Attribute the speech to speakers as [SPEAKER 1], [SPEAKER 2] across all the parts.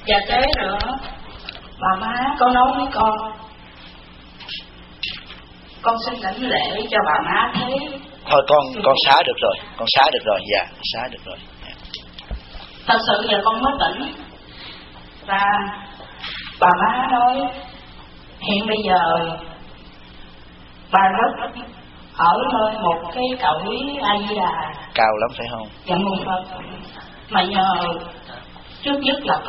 [SPEAKER 1] Và thế nữa, bà má có nói với con xin đảnh lễ cho bà má thấy.
[SPEAKER 2] Thôi con xá được rồi, dạ, xá được rồi.
[SPEAKER 1] Thật sự giờ con mới tỉnh. Và bà má nói hiện bây giờ bà rất ở nơi một cái cõi A Di Đà
[SPEAKER 2] cao lắm phải không?
[SPEAKER 1] Dạ mong Phật. Mà nhờ trước nhất là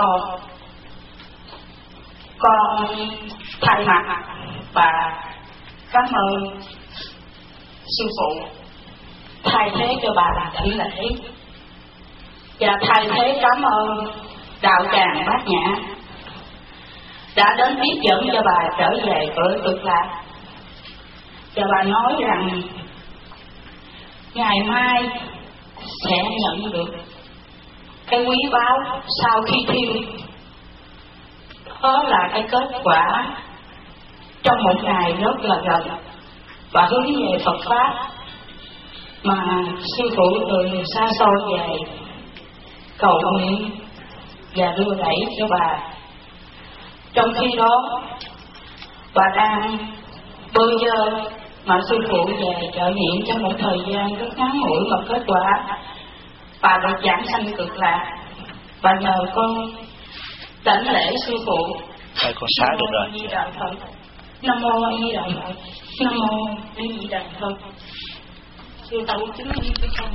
[SPEAKER 1] con thay mặt và cảm ơn sư phụ thay thế cho bà là đảnh lễ, và thay thế cảm ơn đạo tràng Bát Nhã đã đến tiếp dẫn cho bà trở về cõi Cực Lạc. Và bà nói rằng ngày mai sẽ nhận được cái quý báu sau khi thiêu. Đó là cái kết quả trong một ngày rất là gần và hướng về Phật Pháp mà sư phụ từ xa xôi về cầu nguyện và đưa đẩy cho bà. Trong khi đó bà đang bơi dơ mà sư phụ về trợ niệm trong một thời gian rất ngắn ngủi, mà kết quả bà được giảng sanh Cực Lạc. Và nhờ con đảnh lễ sư phụ.
[SPEAKER 2] Thôi con xá được rồi.
[SPEAKER 1] Nam mô A Di Đà Phật. Nam mô A Di Đà Phật. Sư tẩu chứng minh với con.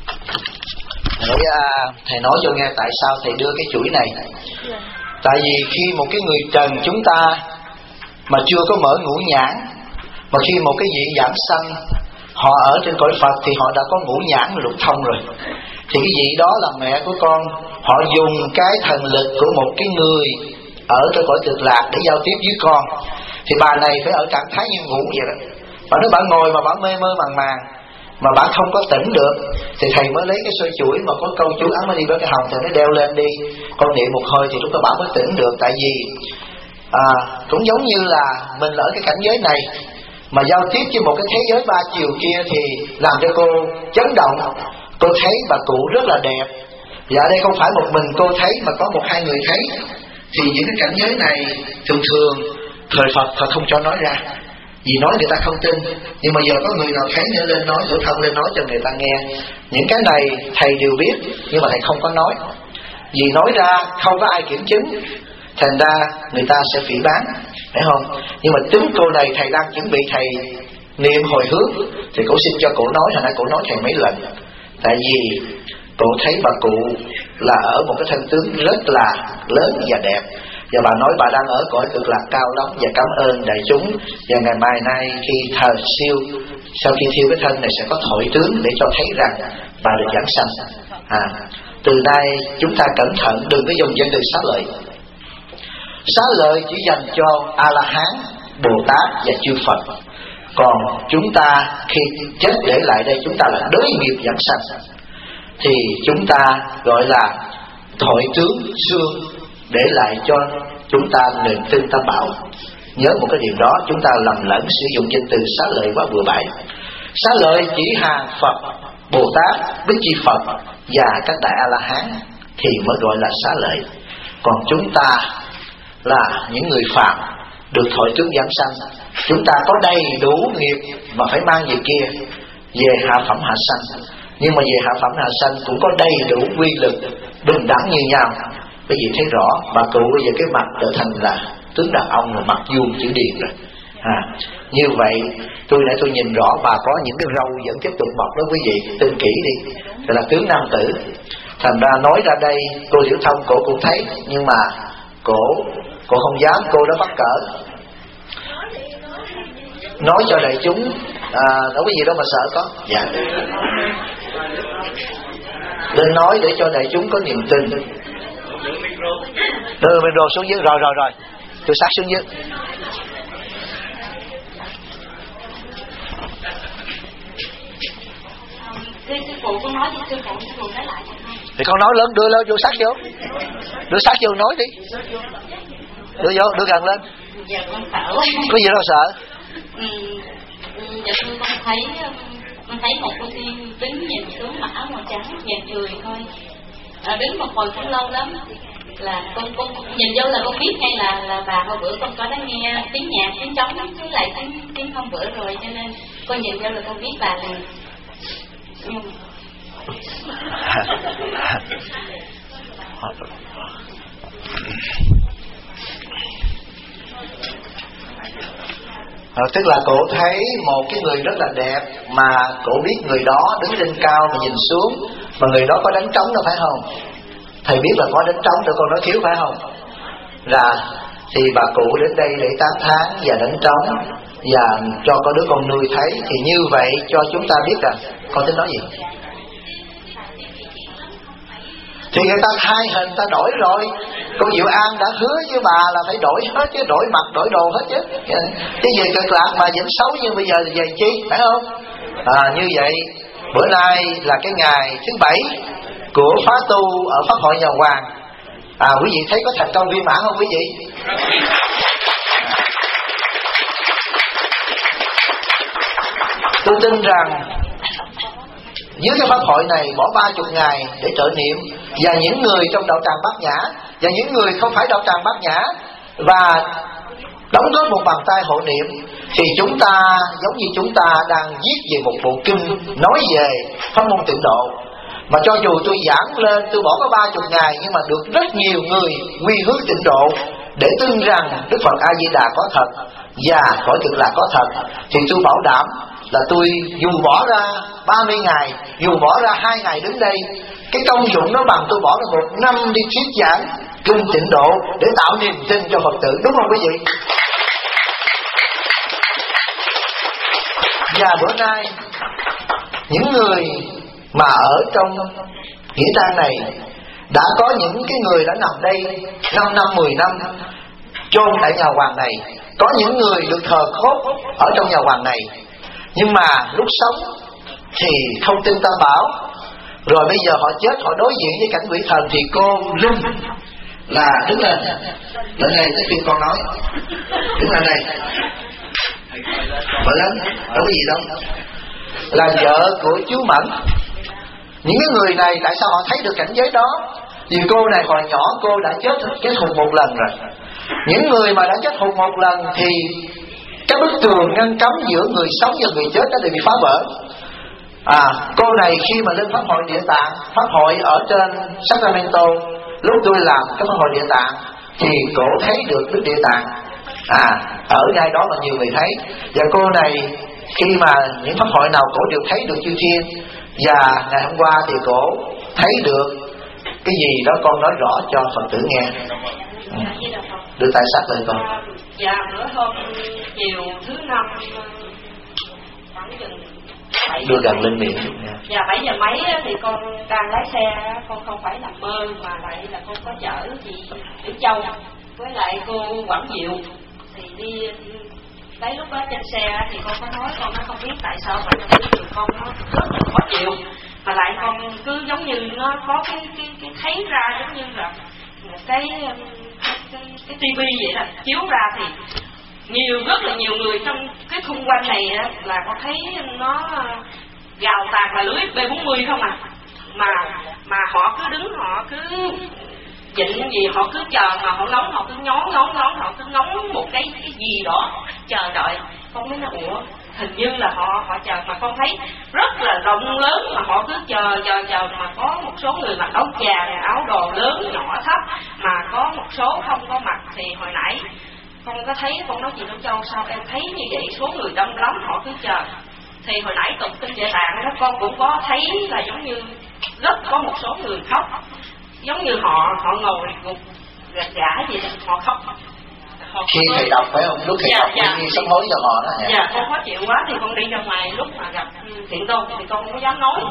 [SPEAKER 2] Thầy nói cho nghe tại sao thầy đưa cái chuỗi này. Tại vì khi một cái người trần chúng ta mà chưa có mở ngũ nhãn, mà khi một cái vị giảng sanh họ ở trên cõi Phật thì họ đã có ngũ nhãn lục thông rồi. Thì cái vị đó là mẹ của con, họ dùng cái thần lực của một cái người ở trên cõi Cực Lạc để giao tiếp với con. Thì bà này phải ở trạng thái như ngủ vậy đó. Bà nói bà ngồi mà bà mê mơ màng màng, mà bà không có tỉnh được, thì thầy mới lấy cái soi chuỗi mà có câu chú ấn đi với cái hồng, thầy nó đeo lên đi, con niệm một hơi thì lúc đó bà mới tỉnh được. Tại vì cũng giống như là mình ở cái cảnh giới này mà giao tiếp với một cái thế giới ba chiều kia thì làm cho cô chấn động. Cô thấy bà cụ rất là đẹp, và ở đây không phải một mình cô thấy mà có một hai người thấy. Thì những cái cảnh giới này thường thời Phật họ không cho nói ra, vì nói người ta không tin. Nhưng mà giờ có người nào thấy nữa lên nói, tụi thân lên nói cho người ta nghe. Những cái này thầy đều biết, nhưng mà thầy không có nói, vì nói ra không có ai kiểm chứng, thành ra người ta sẽ phỉ báng, phải không? Nhưng mà chính cô này thầy đang chuẩn bị thầy niệm hồi hướng, thì cổ xin cho cổ nói, thành ra cổ nói thầy mấy lần. Tại vì cổ thấy bà cụ là ở một cái thân tướng rất là lớn và đẹp, và bà nói bà đang ở cõi Cực Lạc cao lắm, và cảm ơn đại chúng. Và ngày mai nay khi thờ siêu, sau khi thiêu cái thân này sẽ có thổi tướng để cho thấy rằng bà được giảng sanh. Từ nay chúng ta cẩn thận, đừng có dùng danh từ xá lợi. Xá lợi chỉ dành cho A-la-hán, Bồ Tát và chư Phật. Còn chúng ta khi chết để lại đây, chúng ta là đối nghiệp giảng sanh, thì chúng ta gọi là thổi tướng xương để lại cho chúng ta niềm tin Tam Bảo. Nhớ một cái điều đó, chúng ta lầm lẫn sử dụng danh từ xá lợi quá bừa bãi. Xá lợi chỉ hàng Phật, Bồ Tát, Bích Chi Phật và các đại A-la-hán thì mới gọi là xá lợi. Còn chúng ta là những người phạm được thổi tướng giảng sanh, chúng ta có đầy đủ nghiệp mà phải mang về kia, về hạ phẩm hạ sanh. Nhưng mà về hạ phẩm hạ sanh cũng có đầy đủ quy lực bình đẳng như nhau. Bởi vì thấy rõ bà cụ bây giờ cái mặt trở thành là tướng đàn ông, là mặt vuông chữ điền rồi. Như vậy tôi nãy tôi nhìn rõ bà có những cái râu vẫn tiếp tục mọc đó quý vị, tin kỹ đi, là tướng nam tử. Thành ra nói ra đây cô Tiểu Thông cổ cũng thấy, nhưng mà cổ không dám, cô đã bắt cỡ nói cho đại chúng. Đâu có gì đâu mà sợ có. Dạ, lên nói để cho đại chúng có niềm tin. Đưa micro xuống dưới. Rồi tôi sát xuống dưới.
[SPEAKER 1] Sư phụ có nói với sư phụ nói lại
[SPEAKER 2] thì con nói lớn, đưa lên vô sát vô, đưa sát vô nói đi, đưa vô, đưa gần lên.
[SPEAKER 1] Dạ con sợ.
[SPEAKER 2] Có gì đâu sợ.
[SPEAKER 1] Dạ con thấy một cô tiên đứng nhìn xuống mà áo màu trắng, nhạt cười thôi. Đứng một hồi cũng lâu lắm. là con nhìn vô là con biết ngay là bà hồi bữa con có đang nghe tiếng nhạc, tiếng trống với lại tiếng hôm bữa rồi, cho nên con nhìn vô là con biết bà liền.
[SPEAKER 2] Tức là cổ thấy một cái người rất là đẹp mà cổ biết người đó đứng trên cao mà nhìn xuống, mà người đó có đánh trống đâu phải không? Thầy biết là có đánh trống để con nói thiếu phải không? Thì bà cụ đến đây để tán thán và đánh trống và cho có đứa con nuôi thấy, thì như vậy cho chúng ta biết là con tính nói gì? Thì người ta thay hình, ta đổi rồi. Cô Diệu An đã hứa với bà là phải đổi hết chứ, đổi mặt, đổi đồ hết chứ. Cái gì cực lạc mà vẫn xấu như bây giờ về chi, phải không? Như vậy, bữa nay là cái ngày thứ 7 của khóa tu ở Pháp hội Nhà Hoàng. Quý vị thấy có thành công viên mãn không quý vị? Tôi tin rằng dưới cái pháp hội này bỏ 30 ngày để trợ niệm, và những người trong đạo tràng Bát Nhã và những người không phải đạo tràng Bát Nhã và đóng góp một bàn tay hộ niệm, thì chúng ta giống như chúng ta đang viết về một bộ kinh nói về pháp môn tịnh độ. Mà cho dù tôi giảng lên, tôi bỏ có 30 ngày, nhưng mà được rất nhiều người quy hướng tịnh độ để tin rằng Đức Phật A Di Đà có thật và cõi cực lạc có thật. Thì tôi bảo đảm là tôi dù bỏ ra 30 ngày, dù bỏ ra 2 ngày đứng đây, cái công dụng nó bằng tôi bỏ ra 1 năm đi thuyết giảng kinh tịnh độ để tạo niềm tin cho Phật tử, đúng không quý vị? Và bữa nay những người mà ở trong nghĩa trang này, đã có những cái người đã nằm đây 5 năm, 10 năm chôn tại nhà Hoàng này, có những người được thờ cốt ở trong nhà Hoàng này, nhưng mà lúc sống thì không tin Tam Bảo, rồi bây giờ họ chết, họ đối diện với cảnh quỷ thần, thì cô Linh là đứng lên này tới khi con nói, đứng lên này, vợ lớn, đâu có gì đâu, là vợ của chú Mẫn. Những cái người này tại sao họ thấy được cảnh giới đó? Vì cô này hồi nhỏ cô đã chết hụt 1 lần rồi. Những người mà đã chết hụt 1 lần thì các bức tường ngăn cấm giữa người sống và người chết đã đều bị phá vỡ. Cô này khi mà lên Pháp hội Địa Tạng, Pháp hội ở trên Sacramento, lúc tôi làm cái Pháp hội Địa Tạng thì cổ thấy được Đức Địa Tạng. Ở ngay đó mà nhiều người thấy. Và cô này khi mà những pháp hội nào cổ đều thấy được chư thiên. Và ngày hôm qua thì cổ thấy được cái gì đó, con nói rõ cho Phật tử nghe. Đưa tay sát lên con.
[SPEAKER 1] Dạ, bữa hôm chiều thứ 5 khoảng chừng 7
[SPEAKER 2] đưa gần lên miệng.
[SPEAKER 1] Dạ 7 giờ mấy thì con đang lái xe, con không phải làm mơ mà lại là con có chở chị Tiểu Châu với lại cô Quảng Diệu thì đi. Đấy, lúc đó trên xe thì con có nói, con nó không biết tại sao mà trong cái người con nó rất là khó chịu, mà lại con cứ giống như nó có cái thấy ra giống như là một cái tivi vậy đó, chiếu ra thì rất là nhiều người trong cái xung quanh này là con thấy nó gào tạc là lưới B40 không mà họ cứ đứng, họ cứ dịnh gì, họ cứ chờ mà họ ngóng, họ cứ ngóng, họ cứ ngóng một cái gì đó chờ đợi. Con mới nói ủa, hình như là họ chờ, mà con thấy rất là rộng lớn mà họ cứ chờ, mà có một số người mặc áo chà, áo đồ lớn nhỏ thấp, mà có một số không có mặc. Thì hồi nãy con có thấy, con nói chị Đông Châu sao em thấy như vậy, số người đông lắm, họ cứ chờ. Thì hồi nãy tụng kinh Địa Tạng đó con cũng có thấy là giống như rất có một số người khóc, giống như họ ngồi gục gạt gã gì đó, họ khóc.
[SPEAKER 2] Khi thầy đọc phải không? Lúc thầy đọc đi sám hối cho họ đó.
[SPEAKER 1] Dạ, con khó chịu quá thì con đi ra ngoài, lúc mà gặp Thiện Tôn thì con không có dám nói.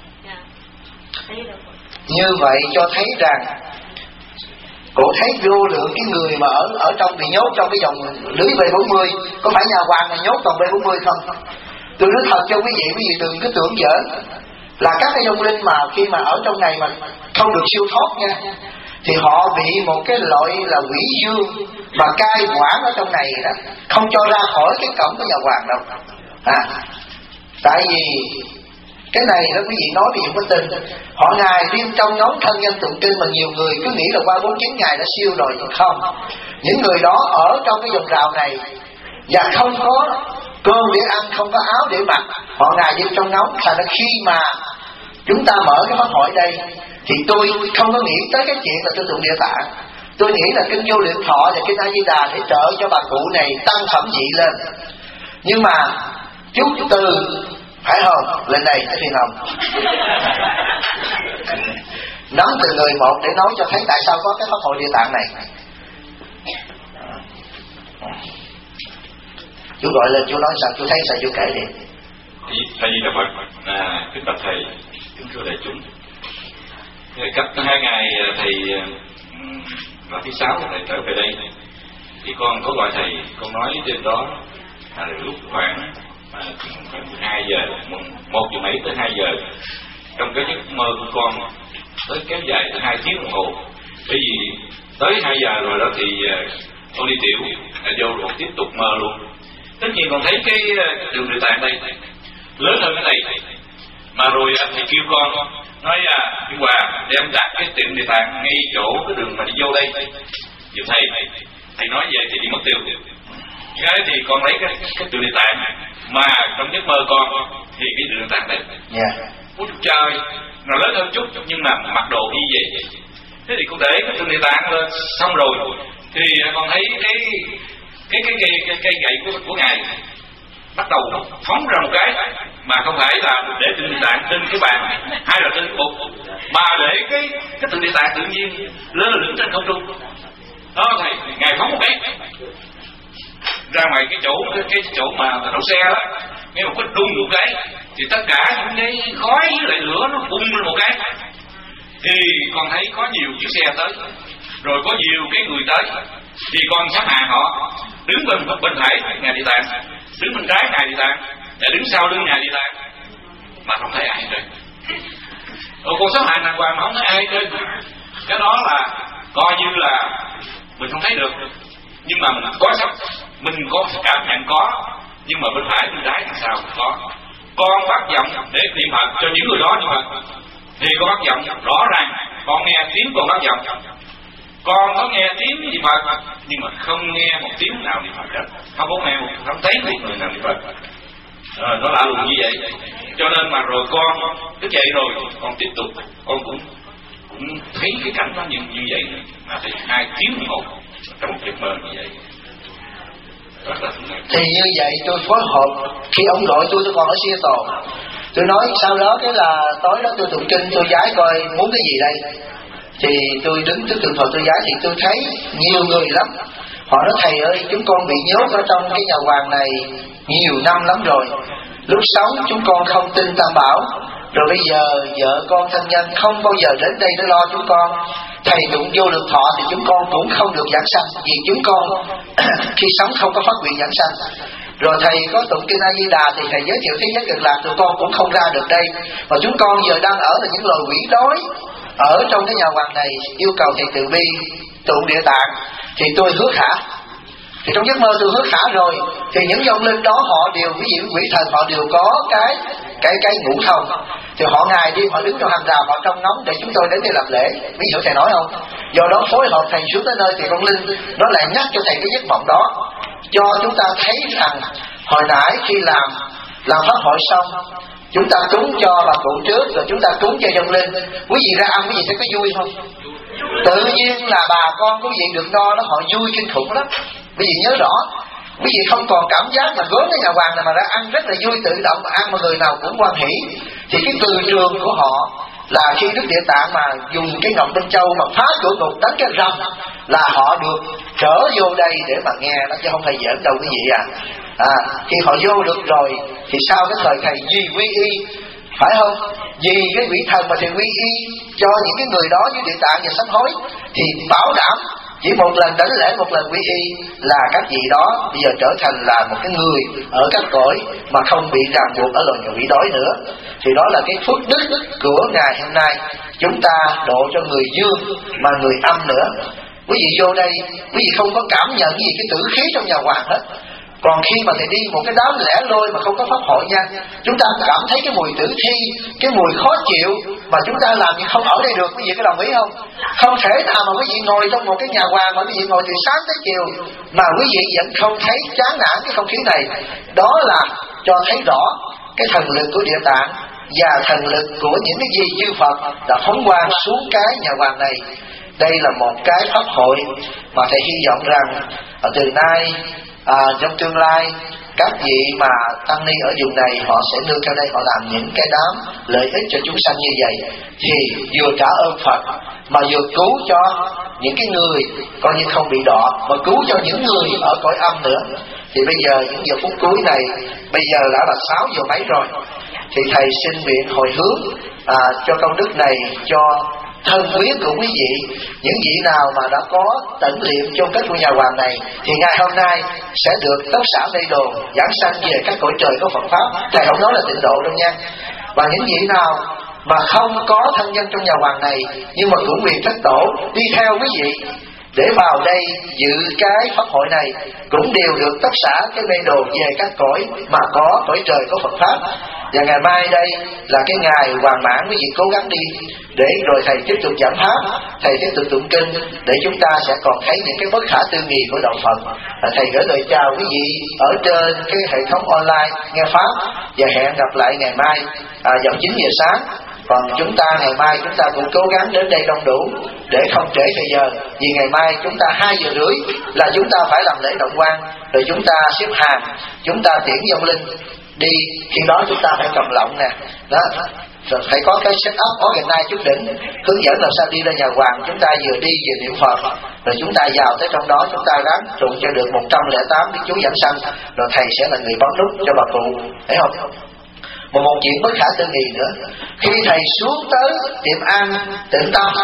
[SPEAKER 2] Như vậy cho thấy rằng cổ thấy vô lượng cái người mà ở trong bị nhốt trong cái vòng lưới B40. Có phải nhà Hoàng này nhốt vòng B40 không? Tôi nói thật cho quý vị đừng cứ tưởng giỡn. Là các cái vong linh mà khi mà ở trong này mà không được siêu thoát nha, thì họ bị một cái loại là quỷ dương mà cai quản ở trong này đó, không cho ra khỏi cái cổng của nhà Hoàng đâu. Tại vì Cái này đó quý vị nói quý vị có tin. Họ Ngài riêng trong nhóm thân nhân tụng kinh mà nhiều người cứ nghĩ là qua 49 ngày đã siêu rồi, nhưng không. Những người đó ở trong cái vòng rào này và không có cơm để ăn, không có áo để mặc, họ Ngài đi trong nóng. Thành ra khi mà chúng ta mở cái pháp hội đây thì tôi không có nghĩ tới cái chuyện là tôi tụng Địa Tạng. Tôi nghĩ là kinh Vô Lượng Thọ và kinh A Di Đà để trợ cho bà cụ này tăng phẩm vị lên. Nhưng mà chú Từ phải không lên đây Thiên Hồng nắm từ người một để nói cho thấy tại sao có cái pháp hội Địa Tạng này. Chú gọi lên, chú nói sao, chú thấy sao, chú kể đi.
[SPEAKER 3] Tại vì Đức Phật kính bạch thầy, kính thưa đại chúng, cách 2 ngày thầy vào thứ 6 thầy trở về đây thì con có gọi thầy, con nói đêm đó lúc khoảng 12 giờ, 1 giờ mấy tới 2 giờ, trong cái giấc mơ của con tới kéo dài từ 2 tiếng đồng hồ. Bởi vì tới 2 giờ rồi đó thì con đi tiểu, vô rồi tiếp tục mơ luôn. Tất nhiên con thấy cái đường Địa Tạng đây lớn hơn cái này, mà rồi thầy kêu con nói Thiên Hòa đem đặt cái tiệm Địa Tạng ngay chỗ cái đường mà đi vô đây giùm thầy nói vậy thì đi mất tiêu. Cái thì con lấy cái tiệm Địa Tạng mà trong giấc mơ con thì cái tiệm Địa Tạng đây, ôi trời, nó lớn hơn chút nhưng mà mặc đồ y vậy. Thế thì con để cái tiệm Địa Tạng lên xong rồi thì con thấy cái gậy của ngài bắt đầu phóng ra một cái, mà không phải là để tượng Địa Tạng trên cái bàn hay là trên bục, mà để cái tượng Địa Tạng tự nhiên lơ lửng trên không trung. Đó thầy, ngài phóng một cái ra ngoài cái chỗ mà đậu xe đó, nghe một cái đùng một cái thì tất cả những cái khói với lại lửa nó bung lên một cái. Thì con thấy có nhiều chiếc xe tới, rồi có nhiều cái người tới, thì con sắp hàng họ đứng bên phải ngài Địa Tạng, đứng bên trái ngài Địa Tạng, và đứng sau lưng ngài Địa Tạng, mà không thấy ai hết. Con sắp hàng đàng hoàng mà không thấy ai hết. Cái đó là coi như là mình không thấy được, nhưng mà mình có sắp, mình có cảm nhận có, nhưng mà bên phải bên trái thì sao không có. Con bắt giọng để niệm Phật cho những người đó niệm Phật, thì con bắt giọng rõ ràng, con nghe tiếng con bắt giọng. Con có nghe tiếng niệm Phật nhưng mà không nghe một tiếng nào niệm Phật hết, không có nghe không thấy một người nào niệm Phật. Nó lạ lùng như vậy, cho nên mà rồi con thức dậy rồi con tiếp tục, con cũng thấy cái cảnh nó như vậy, mà phải 2 tiếng đồng hồ trong một giấc mơ như vậy.
[SPEAKER 2] Thì như vậy tôi phối hợp, khi ông gọi tôi còn ở Seattle, tôi nói sau đó cái là tối đó tôi tụng kinh, tôi giái coi muốn cái gì đây. Thì tôi đứng trước tượng Phật tôi giái thì tôi thấy nhiều người lắm. Họ nói thầy ơi, chúng con bị nhốt ở trong cái nhà hoàng này nhiều năm lắm rồi. Lúc sống chúng con không tin Tam Bảo, rồi bây giờ vợ con thân nhân không bao giờ đến đây để lo chúng con. Thầy tụng Vô Lượng Thọ thì chúng con cũng không được giảng sanh, vì chúng con khi sống không có phát nguyện giảng sanh. Rồi thầy có tụng kinh A Di Đà thì thầy giới thiệu thế giới cực lạc, tụi con cũng không ra được đây. Và chúng con giờ đang ở là những loài quỷ đói ở trong cái nhà hoàng này, yêu cầu thầy từ bi tụng Địa Tạng. Thì tôi hứa khả, thì trong giấc mơ tôi hứa khả rồi, thì những vong linh đó họ đều, ví dụ quỷ thần họ đều có cái ngũ thông, thì họ ngày đi họ đứng trong hàng rào, họ trông ngóng để chúng tôi đến đây làm lễ. Ví dụ thầy nói không? Do đó phối hợp thầy xuống tới nơi thì con linh nó lại nhắc cho thầy cái giấc mộng đó, cho chúng ta thấy rằng hồi nãy khi làm pháp hội xong, chúng ta cúng cho bà cụ trước, rồi chúng ta cúng cho vong linh. Quý vị ra ăn quý vị sẽ có vui không? Tự nhiên là bà con quý vị được no đó, họ vui kinh khủng lắm. Quý vị nhớ rõ, quý vị không còn cảm giác mà gớm cái nhà hoàng này mà ra ăn rất là vui, tự động mà ăn mà người nào cũng hoan hỷ. Thì cái từ trường của họ là khi Đức Địa Tạng mà dùng cái ngọc Minh Châu mà phá cửa ngục đánh cái rầm, là họ được trở vô đây để mà nghe đó, chứ không phải giỡn đâu quý vị à. Khi họ vô được rồi thì sau cái thời thầy duy quy y, phải không? Vì cái vị thần mà thầy quy y cho những cái người đó với Địa Tạng và sám hối, thì bảo đảm chỉ một lần đánh lễ, một lần quy y là các vị đó bây giờ trở thành là một cái người ở các cõi mà không bị ràng buộc ở loài quỷ đói nữa. Thì đó là cái phước đức của ngày hôm nay, chúng ta độ cho người dương mà người âm nữa. Quý vị vô đây, quý vị không có cảm nhận gì cái tử khí trong nhà hoàng hết. Còn khi mà thầy đi một cái đám lẻ loi mà không có pháp hội nha, chúng ta cảm thấy cái mùi tử thi, cái mùi khó chịu mà chúng ta làm như không ở đây được. Quý vị có đồng ý không? Không thể nào mà quý vị ngồi trong một cái nhà hoàng mà quý vị ngồi từ sáng tới chiều mà quý vị vẫn không thấy chán nản cái không khí này. Đó là cho thấy rõ cái thần lực của Địa Tạng và thần lực của những cái gì chư Phật đã phóng quang xuống cái nhà hoàng này. Đây là một cái pháp hội mà thầy hy vọng rằng từ nay trong tương lai các vị mà tăng ni ở vùng này họ sẽ nương theo đây, họ làm những cái đám lợi ích cho chúng sanh như vậy, thì vừa trả ơn Phật mà vừa cứu cho những cái người coi như không bị đọa, mà cứu cho những người ở cõi âm nữa. Thì bây giờ những giờ phút cuối này, bây giờ đã là 6 giờ mấy rồi, thì thầy xin nguyện hồi hướng cho công đức này cho thân quyến của quý vị. Những vị nào mà đã có tận liệm chôn cất của nhà hoàng này thì ngày hôm nay sẽ được tốc xả mây đồ giảng sanh về các cõi trời có Phật pháp. Thầy không nói là tịnh độ đâu nha. Và những vị nào mà không có thân nhân trong nhà hoàng này nhưng mà cũng quyền thất tổ đi theo quý vị để vào đây dự cái pháp hội này cũng đều được tất xả cái mê đồ về các cõi mà có cõi trời có Phật pháp. Và ngày mai đây là cái ngày hoàn mãn, quý vị cố gắng đi để rồi thầy tiếp tục giảng pháp, thầy tiếp tục tụng kinh để chúng ta sẽ còn thấy những cái bất khả tư nghị của đạo Phật. Thầy gửi lời chào quý vị ở trên cái hệ thống online nghe pháp và hẹn gặp lại ngày mai vào 9 giờ sáng. Còn chúng ta ngày mai chúng ta cũng cố gắng đến đây đông đủ để không trễ thời giờ, vì ngày mai chúng ta 2 giờ rưỡi là chúng ta phải làm lễ động quan, rồi chúng ta xếp hàng, chúng ta tiễn vong linh đi. Khi đó chúng ta phải cầm lọng nè, đó, rồi phải có cái set up organize chút đỉnh, hướng dẫn làm sao đi ra nhà hoàng. Chúng ta vừa đi vừa niệm Phật, rồi chúng ta vào tới trong đó chúng ta gắng tụng cho được 108 cái chú giảng sanh, rồi thầy sẽ là người bấm nút cho bà cụ, thấy không? Một chuyện bất khả tư nghị nữa, khi thầy xuống tới tiệm ăn Tịnh Tâm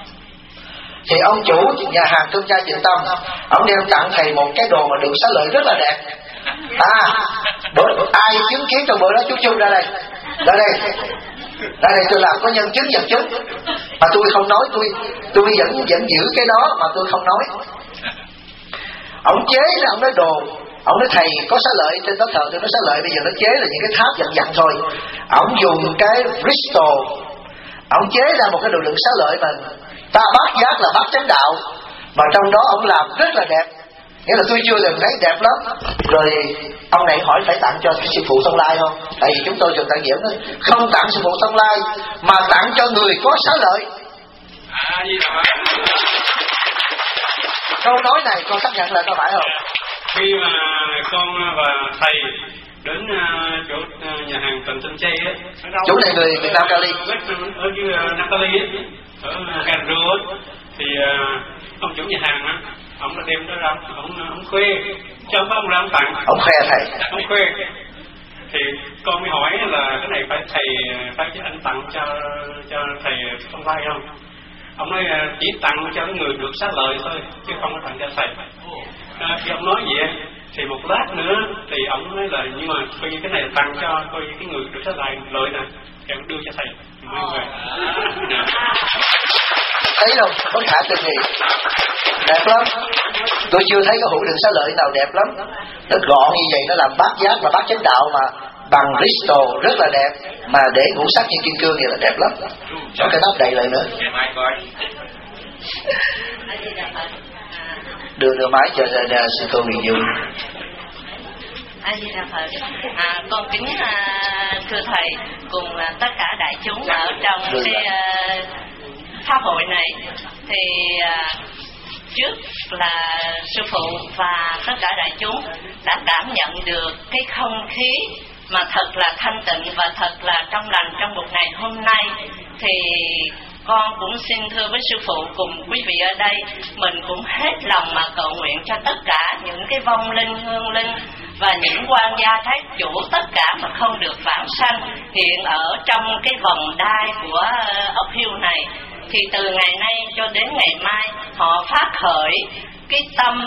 [SPEAKER 2] thì ông chủ nhà hàng Cơm Chay Tịnh Tâm, ông đem tặng thầy một cái đồ mà đựng xá lợi rất là đẹp. Ai chứng kiến trong bữa đó chú Chung ra đây, ra đây tôi làm có nhân chứng vật chứng mà tôi không nói, tôi vẫn giữ cái đó mà tôi không nói. Ông chế ra, ông nói đồ, ông nói thầy có xá lợi trên đó thờ tôi, nói xá lợi bây giờ nó chế là những cái tháp dặn thôi. Ông dùng cái crystal, ông chế ra một cái đồ đựng xá lợi mà ta bát giác là bát chánh đạo, mà trong đó ông làm rất là đẹp, nghĩa là tôi chưa từng thấy đẹp lắm. Rồi ông này hỏi phải tặng cho sư phụ Thông Lai không? Tại vì chúng tôi trường tặng diễn đó, không tặng sư phụ Thông Lai mà tặng cho người có xá lợi. Câu nói này con xác nhận là có phải không?
[SPEAKER 4] Khi mà con và thầy đến chỗ nhà hàng Tịnh Tinh Chay á,
[SPEAKER 2] chỗ này người Việt Nam Cali,
[SPEAKER 4] ở dưới Nam Cali á, ở Ganro, thì ông chủ nhà hàng á, ông đã đem đó ra, ông khoe, cho ông ra ông tặng.
[SPEAKER 2] Ông khoe thầy.
[SPEAKER 4] Ông khoe. Thì con mới hỏi là cái này phải anh tặng cho thầy Thông Lai không? Ông nói chỉ tặng cho cái người được xá lợi thôi, chứ không có tặng cho thầy. Khi ông nói vậy thì một lát nữa thì ông nói là nhưng mà coi như cái này là tặng cho coi như cái người được xá lợi nè, thì ông đưa cho thầy.
[SPEAKER 2] Thấy không? Bất khả tư nghị, đẹp lắm. Tôi chưa thấy cái hũ đựng xá lợi nào đẹp lắm. Nó gọn như vậy, nó làm bát giác và bát chánh đạo mà bằng crystal rất là đẹp, mà để ngũ sắc như kim cương vậy là đẹp lắm. Cho cái nắp đầy lại nữa. Đưa máy cho sư cô Huyền Dung.
[SPEAKER 5] A Di Đà Phật. Con kính thưa thầy cùng tất cả đại chúng ở trong cái pháp hội này. Thì trước là sư phụ và tất cả đại chúng đã cảm nhận được cái không khí mà thật là thanh tịnh và thật là trong lành trong một ngày hôm nay. Thì con cũng xin thưa với sư phụ cùng quý vị ở đây, mình cũng hết lòng mà cầu nguyện cho tất cả những cái vong linh, hương linh và những quan gia thác chủ tất cả mà không được vãng sanh hiện ở trong cái vòng đai của ốc hiu này. Thì từ ngày nay cho đến ngày mai họ phát khởi cái tâm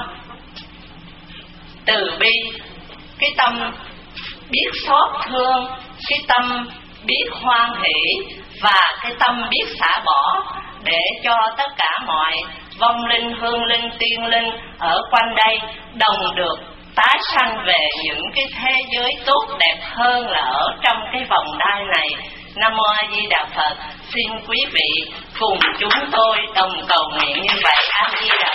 [SPEAKER 5] từ bi, cái tâm biết xót thương, cái tâm biết hoan hỷ và cái tâm biết xả bỏ, để cho tất cả mọi vong linh, hương linh, tiên linh ở quanh đây đồng được tái sanh về những cái thế giới tốt đẹp hơn là ở trong cái vòng đai này. Nam mô A Di Đà Phật. Xin quý vị cùng chúng tôi đồng cầu nguyện như vậy. A Di Đà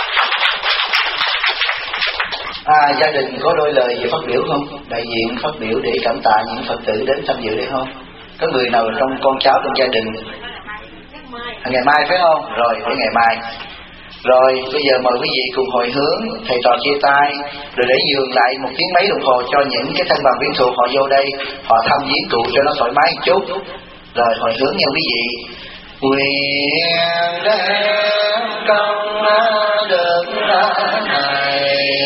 [SPEAKER 5] Phật.
[SPEAKER 2] Gia đình có đôi lời gì phát biểu không? Đại diện phát biểu để cảm tạ những Phật tử đến tham dự đây không? Có người nào trong con cháu trong gia đình? Ngày mai phải không? Rồi để ngày mai. Rồi bây giờ mời quý vị cùng hồi hướng, thầy trò chia tay, rồi để nhường lại một tiếng mấy đồng hồ cho những cái thân bằng viên thuộc họ vô đây, họ thăm viếng cụ cho nó thoải mái một chút. Rồi hồi hướng nha quý vị. Nguyện đem công đức này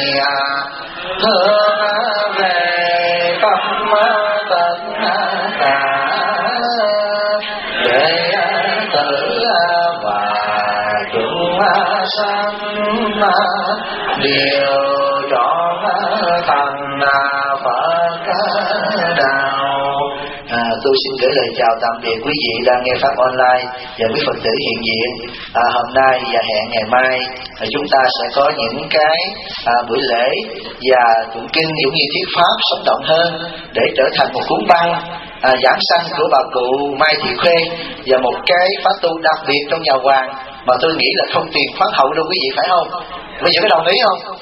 [SPEAKER 2] hướng về công tất cả đệ tử và chúng sanh đều trọn thành Phật đạo. Tôi xin gửi lời chào tạm biệt quý vị đang nghe pháp online và quý Phật tử hiện diện. Hôm nay và hẹn ngày mai chúng ta sẽ có những cái buổi lễ và tụng kinh cũng như thuyết pháp sống động hơn để trở thành một cuốn băng giảng sanh của bà cụ Mai Thị Khuê, và một cái pháp tu đặc biệt trong nhà hoàng mà tôi nghĩ là không tiền khoáng hậu đâu quý vị, phải không? Quý vị có đồng ý không?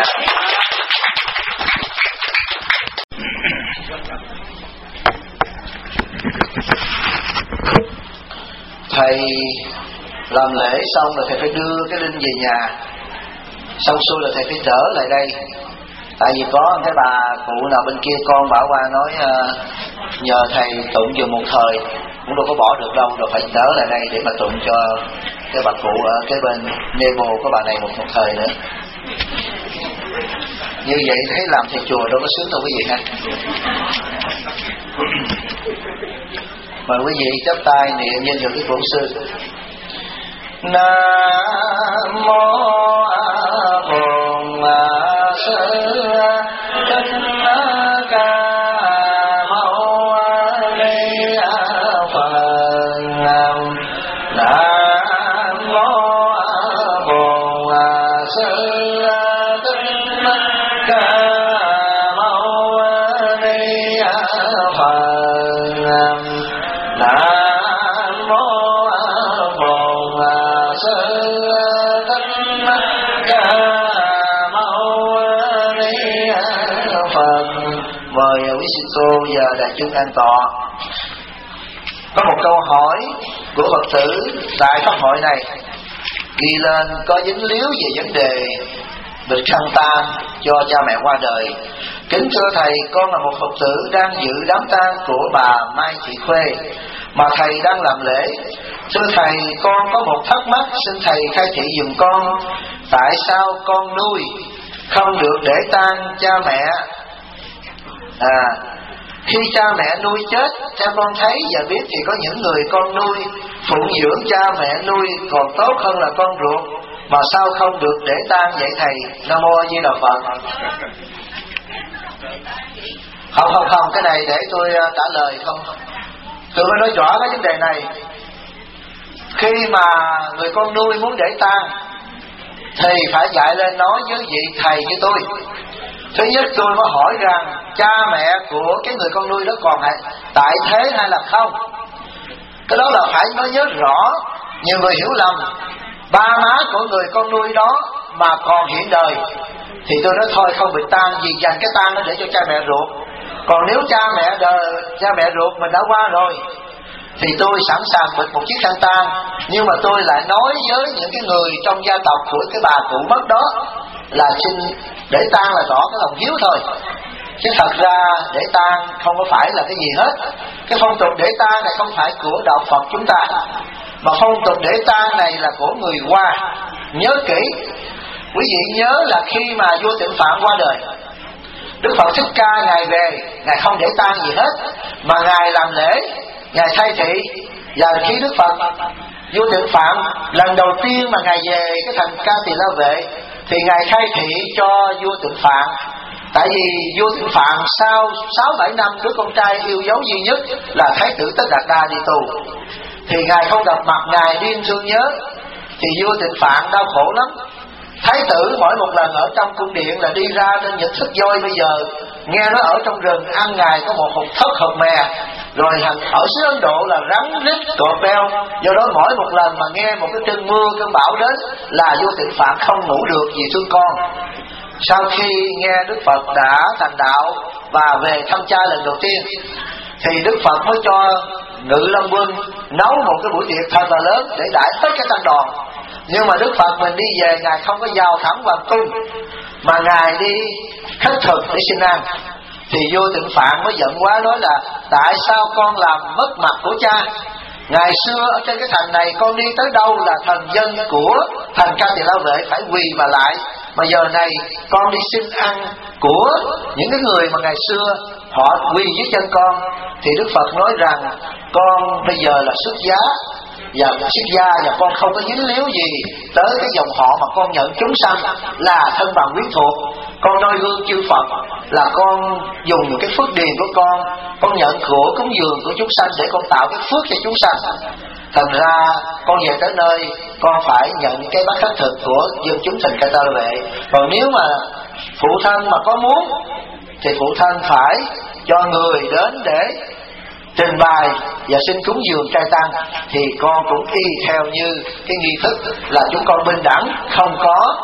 [SPEAKER 2] Thầy làm lễ xong là thầy phải đưa cái linh về nhà, xong xuôi là thầy phải trở lại đây. Tại vì có cái bà cụ nào bên kia con bảo qua nói nhờ thầy tụng vừa một thời, cũng đâu có bỏ được đâu, rồi phải trở lại đây để mà tụng cho cái bà cụ ở cái bên nê bồ của bà này một thời nữa. Như vậy thấy làm thầy chùa đâu có sướng đâu quý vị ha. Mời quý vị chắp tay niệm danh hiệu Đức Bổn Sư. Nam mô A Bổn Sư Thích Ca Mâu Ni Phật. Nam mô A Bổn Sư Thích Ca Mâu Ni Phật. Nam mô A Bổn Sư Thích Ca Mâu Ni Phật. Mời quý sư cô và đại chúng an tọa. Có một câu hỏi của Phật tử tại pháp hội này ghi lên có dính líu về vấn đề bịch khăn tang cho cha mẹ qua đời. Kính thưa thầy, con là một Phật tử đang dự đám tang của bà Mai Thị Khuê mà thầy đang làm lễ. Thưa thầy, con có một thắc mắc, xin thầy khai thị giùm con. Tại sao con nuôi không được để tang cha mẹ? Khi cha mẹ nuôi chết, theo con thấy và biết thì có những người con nuôi phụng dưỡng cha mẹ nuôi còn tốt hơn là con ruột, mà sao không được để tang vậy thầy? Nam mô A Di Đà Phật. Không, cái này để tôi trả lời không. Tôi mới nói rõ cái vấn đề này. Khi mà người con nuôi muốn để tang thì phải dạy lên nói với vị thầy như tôi. Thứ nhất, tôi mới hỏi rằng cha mẹ của cái người con nuôi đó còn tại thế hay là không. Cái đó là phải nói nhớ rõ. Nhiều người hiểu lầm, ba má của người con nuôi đó mà còn hiện đời thì tôi nói thôi không bị tang, vì dành cái tang đó để cho cha mẹ ruột. Còn nếu cha mẹ ruột mình đã qua rồi thì tôi sẵn sàng bịt một chiếc khăn tang, nhưng mà tôi lại nói với những cái người trong gia tộc của cái bà cụ mất đó là xin để tang là tỏ cái lòng hiếu thôi, chứ thật ra để tang không có phải là cái gì hết. Cái phong tục để tang này không phải của đạo Phật chúng ta, mà phong tục để tang này là của người Hoa. Nhớ kỹ, quý vị nhớ là khi mà vua Tịnh Phạn qua đời, Đức Phật Thích Ca ngài về, ngài không để tang gì hết, mà ngài làm lễ, ngài thay thị. Và khi Đức Phật vua Tịnh Phạn lần đầu tiên mà ngài về cái thành Ca Tỳ La Vệ thì ngài khai thị cho vua Tịnh Phạn. Tại vì vua Tịnh Phạn sau 6-7 năm đứa con trai yêu dấu duy nhất là Thái tử Tất Đạt Đa đi tù, thì ngài không gặp mặt ngài điên thương nhớ, thì vua Tịnh Phạn đau khổ lắm. Thái tử mỗi một lần ở trong cung điện là đi ra trên những thức voi. Bây giờ nghe nói ở trong rừng ăn ngày có một hột thóc hột mè. Rồi ở xứ Ấn Độ là rắn rít cọp beo. Do đó mỗi một lần mà nghe một cái cơn mưa cơn bão đến là Vua Tịnh Phạn không ngủ được vì thương con. Sau khi nghe Đức Phật đã thành đạo và về thăm cha lần đầu tiên thì Đức Phật mới cho Ngự Lâm Quân nấu một cái buổi tiệc thật là lớn để đãi tất cả tăng đoàn. Nhưng mà Đức Phật mình đi về, Ngài không có vào thẳng hoàng cung mà Ngài đi khất thực để xin ăn. Thì Vua Tịnh Phạn mới giận quá, nói là tại sao con làm mất mặt của cha? Ngày xưa ở trên cái thành này con đi tới đâu là thần dân của thành Ca Tỳ La Vệ phải quỳ mà lại, mà giờ này con đi xin ăn của những cái người mà ngày xưa họ quỳ dưới chân con. Thì Đức Phật nói rằng con bây giờ là xuất gia và con không có dính líu gì tới cái dòng họ mà con nhận chúng sanh là thân bằng quyến thuộc. Con noi gương chư Phật là con dùng cái phước điền của con nhận của cúng dường của chúng sanh để con tạo cái phước cho chúng sanh. Thành ra con về tới nơi con phải nhận cái bát khất thực của dân chúng thành Ca Tỳ La Vệ. Còn nếu mà phụ thân mà có muốn thì phụ thân phải cho người đến để trình bày và xin cúng dường trai tăng, thì con cũng y theo như cái nghi thức là chúng con bình đẳng, không có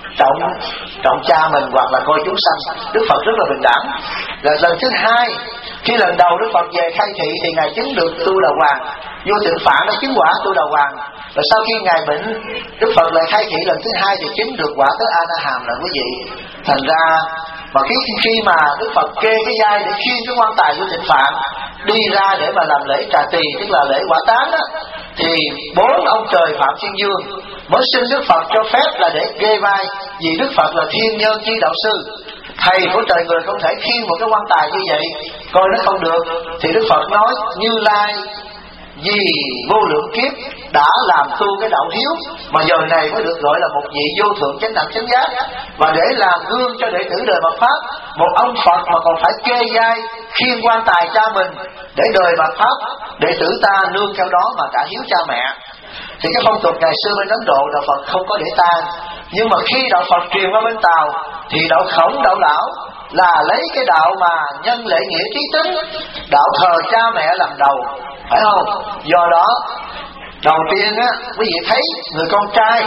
[SPEAKER 2] trọng cha mình hoặc là coi chúng sanh. Đức Phật rất là bình đẳng. Lần thứ hai, khi lần đầu Đức Phật về khai thị thì Ngài chứng được Tu Đà Hoàng. Vua Tịnh Phạn đã chứng quả Tu Đà Hoàng. Và sau khi Ngài bệnh, Đức Phật lại khai thị lần thứ hai thì chứng được quả tới A Na Hàm là quý vị. Thành ra mà khi mà Đức Phật kê cái vai để khiêng cái quan tài của Tịnh Phạn đi ra để mà làm lễ trà tỳ, tức là lễ quả táng á, thì 4 ông trời Phạm Thiên Dương mới xin Đức Phật cho phép là để kê vai, vì Đức Phật là thiên nhân chi đạo sư, thầy của trời người không thể khiêng một cái quan tài như vậy, coi nó không được. Thì Đức Phật nói Như Lai vì vô lượng kiếp đã làm tu cái đạo hiếu mà giờ này mới được gọi là một vị vô thượng chánh đẳng chánh giác. Và để làm gương cho đệ tử đời Mạt Pháp, một ông Phật mà còn phải kê vai khiêng quan tài cha mình để đời Mạt Pháp đệ tử ta nương theo đó mà trả hiếu cha mẹ. Thì cái phong tục ngày xưa bên Ấn Độ đạo Phật không có để tang, nhưng mà khi đạo Phật truyền qua bên Tàu thì đạo Khổng, đạo Lão là lấy cái đạo mà nhân lễ nghĩa trí tính, đạo thờ cha mẹ làm đầu, phải không? Do đó đầu tiên á, quý vị thấy người con trai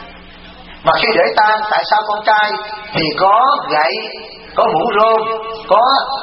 [SPEAKER 2] mà khi để tang, tại sao con trai thì có gậy, có mũ rôm, có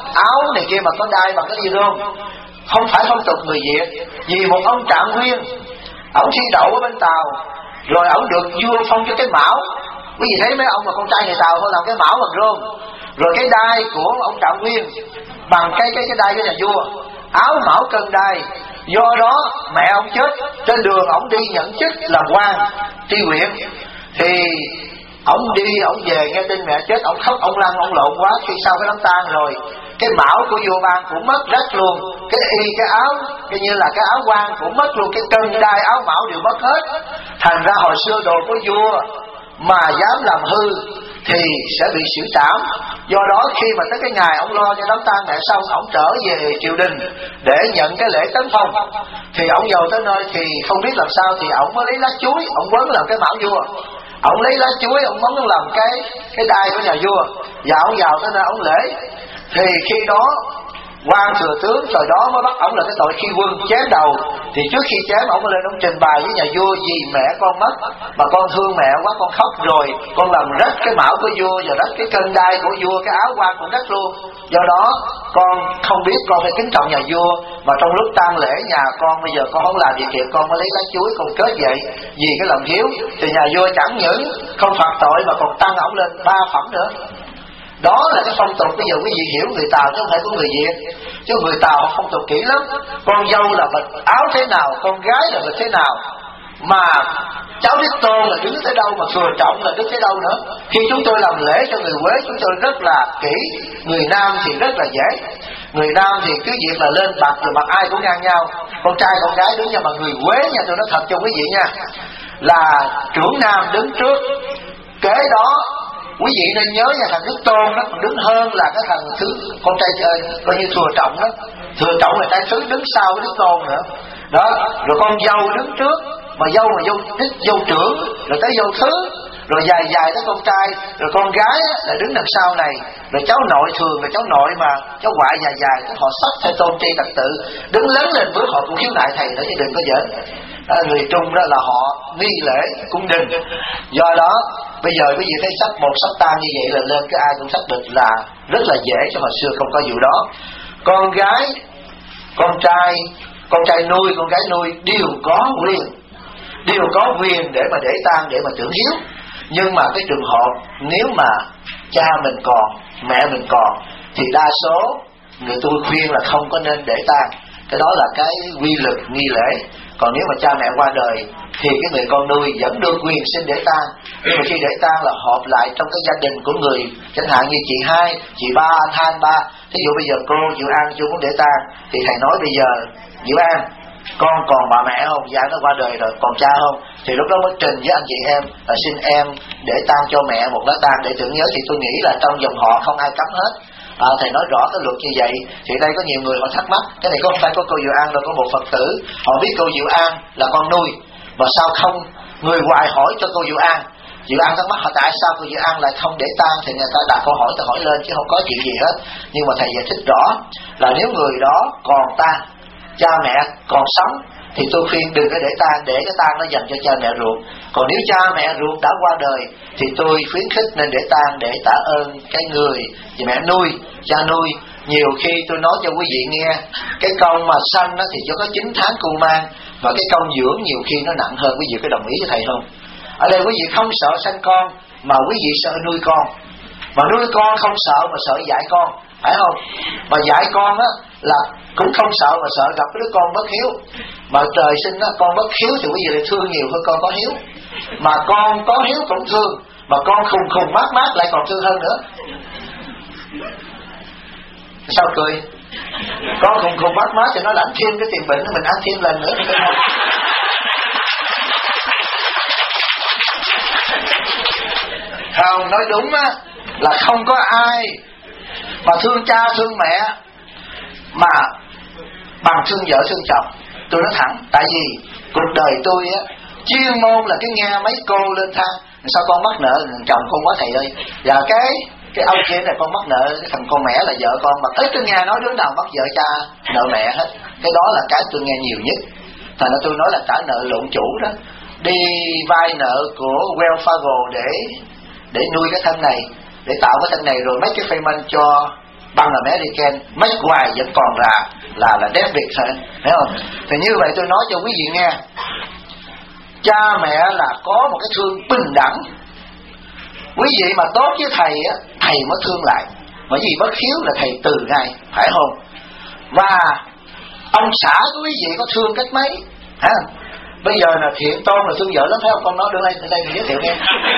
[SPEAKER 2] áo này kia mà có đai bằng cái gì rôm? Không phải phong tục người Việt. Vì một ông Trạng Nguyên, ông thi đậu ở bên Tàu, rồi ông được vua phong cho cái mão. Quý vị thấy mấy ông mà con trai người Tàu họ làm cái mão bằng rôm, rồi cái đai của ông Trạng Nguyên bằng cái đai của nhà vua, áo mão cân đai. Do đó mẹ ông chết, trên đường ông đi nhận chức làm quan tri huyện, thì ông đi ông về nghe tin mẹ chết, ông khóc ông lăn ông lộn quá. Khi sau cái đám tang rồi, cái mão của vua ban cũng mất rách luôn, cái y cái áo cái như là cái áo quan cũng mất luôn, cái cân đai áo mão đều mất hết. Thành ra hồi xưa đồ của vua mà dám làm hư thì sẽ bị xử trảm. Do đó khi mà tới cái ngày ông lo cho đám tang mẹ xong, ông trở về triều đình để nhận cái lễ tấn phong, thì ông vào tới nơi thì không biết làm sao, thì ông mới lấy lá chuối ông quấn làm cái mão vua. Ông lấy lá chuối ông quấn làm cái đai của nhà vua, và ông vào tới nơi ông lễ. Thì khi đó quan thừa tướng thời đó mới bắt ông là cái tội khi quân chém đầu. Thì trước khi chém ông lên ông trình bày với nhà vua: vì mẹ con mất mà con thương mẹ quá, con khóc rồi con làm rách cái mão của vua và rách cái cân đai của vua, cái áo quan cũng rách luôn. Do đó con không biết, con phải kính trọng nhà vua, mà trong lúc tang lễ nhà con bây giờ con không làm gì kịp, con mới lấy lá chuối con kết vậy vì cái lòng hiếu. Thì nhà vua chẳng những không phạt tội mà còn tăng ông lên 3 phẩm nữa. Đó là cái phong tục. Bây giờ quý vị hiểu người Tàu chứ không phải của người Việt. Chứ người Tàu họ phong tục kỹ lắm. Con dâu là bịch áo thế nào, con gái là bịch thế nào, mà cháu Đích Tôn là đứng tới đâu, mà thừa trọng là đứng tới đâu nữa. Khi chúng tôi làm lễ cho người Quế chúng tôi rất là kỹ. Người Nam thì rất là dễ. Người Nam thì cứ việc là lên bạc rồi mặt ai cũng ngang nhau, con trai con gái đứng. Nhưng mà người Quế nha, tôi nói thật cho quý vị nha, là trưởng Nam đứng trước, kế đó quý vị nên nhớ nha, thằng Đức Tôn nó còn đứng hơn là cái thằng thứ con trai coi như thừa trọng đó. Thừa trọng là trai thứ đứng sau cái Đức Tôn nữa đó. Rồi con dâu đứng trước, mà dâu đích dâu trưởng, rồi tới dâu thứ, rồi dài tới con trai, rồi con gái là đứng đằng sau này, rồi cháu nội thường là cháu nội mà cháu ngoại dài cái họ sắp theo tôn tri trật tự đứng lớn lên bước họ cũng khiếu nại thầy nữa chứ đừng có giỡn. Người Trung đó là họ nghi lễ cung đình. Do đó bây giờ quý vị thấy sắp một sắp tam như vậy là lên cái ai cũng xác định là rất là dễ, cho hồi xưa không có vụ đó. Con gái, con trai nuôi, con gái nuôi đều có quyền để mà để tang, để mà tưởng hiếu. Nhưng mà cái trường hợp nếu mà cha mình còn, mẹ mình còn thì đa số người tôi khuyên là không có nên để tang. Cái đó là cái quy luật nghi lễ. Còn nếu mà cha mẹ qua đời thì cái người con nuôi vẫn được quyền xin để tang. Nhưng mà khi để tang là họp lại trong cái gia đình của người, chẳng hạn như chị hai, chị ba, anh hai, anh ba. Thí dụ bây giờ cô Diệu An chưa muốn để tang thì thầy nói bây giờ Diệu An, con còn bà mẹ không? Dạ nó qua đời rồi, còn cha không? Thì lúc đó mới trình với anh chị em là xin em để tang cho mẹ một lá tang để tưởng nhớ. Thì tôi nghĩ là trong dòng họ không ai cấm hết. Thầy nói rõ cái luật như vậy. Thì đây có nhiều người họ thắc mắc, cái này không phải có cô Diệu An đâu, có một Phật tử họ biết cô Diệu An là con nuôi mà sao không người ngoài hỏi cho cô Diệu An. Diệu An thắc mắc họ tại sao cô Diệu An lại không để tang, thì người ta đặt câu hỏi ta hỏi lên chứ không có chuyện gì hết. Nhưng mà thầy giải thích rõ là nếu người đó còn tang, cha mẹ còn sống thì tôi khuyên đừng có để tang, để cái tang nó dành cho cha mẹ ruột. Còn nếu cha mẹ ruột đã qua đời thì tôi khuyến khích nên để tang để tạ ơn cái người mẹ nuôi, cha nuôi. Nhiều khi tôi nói cho quý vị nghe, cái công mà sanh thì chỉ có 9 tháng cưu mang, mà cái công dưỡng nhiều khi nó nặng hơn. Quý vị có đồng ý với thầy không? Ở đây quý vị không sợ sanh con mà quý vị sợ nuôi con. Mà nuôi con không sợ mà sợ dạy con, phải không? Mà dạy con là cũng không sợ mà sợ gặp cái đứa con bất hiếu. Mà trời sinh con bất hiếu thì quý vị lại thương nhiều hơn con có hiếu. Mà con có hiếu cũng thương, mà con khùng mát lại còn thương hơn nữa. Sao cười? Con khùng mát thì nó lãnh thêm cái tiền bệnh, mình ăn thêm lần nữa. Không, nói đúng là không có ai mà thương cha thương mẹ mà bằng thương vợ thương chồng. Tôi nói thẳng, tại vì cuộc đời tôi chuyên môn là cái nghe mấy cô lên thang sao con mắc nợ chồng con quá thầy ơi, và cái ông kia này con mắc nợ cái thằng con mẹ là vợ con, mà ít tôi nghe nói đứa nào mắc vợ cha nợ mẹ hết. Cái đó là cái tôi nghe nhiều nhất. Thành ra tôi nói là trả nợ lộn chủ đó, đi vay nợ của Wells Fargo để nuôi cái thân này, để tạo cái thân này, rồi mấy cái payment cho băng American mấy hoài vẫn còn là debit thôi, thấy không? Thì như vậy tôi nói cho quý vị nghe, cha mẹ là có một cái thương bình đẳng. Quý vị mà tốt với thầy thầy mới thương lại, mà vì bất hiếu là thầy từ ngay, phải không? Và ông xã của quý vị có thương cách mấy hả? Bây giờ là Thiện Tôn là thương vợ lắm, thấy không? Con nói đưa đây mình giới thiệu nghe.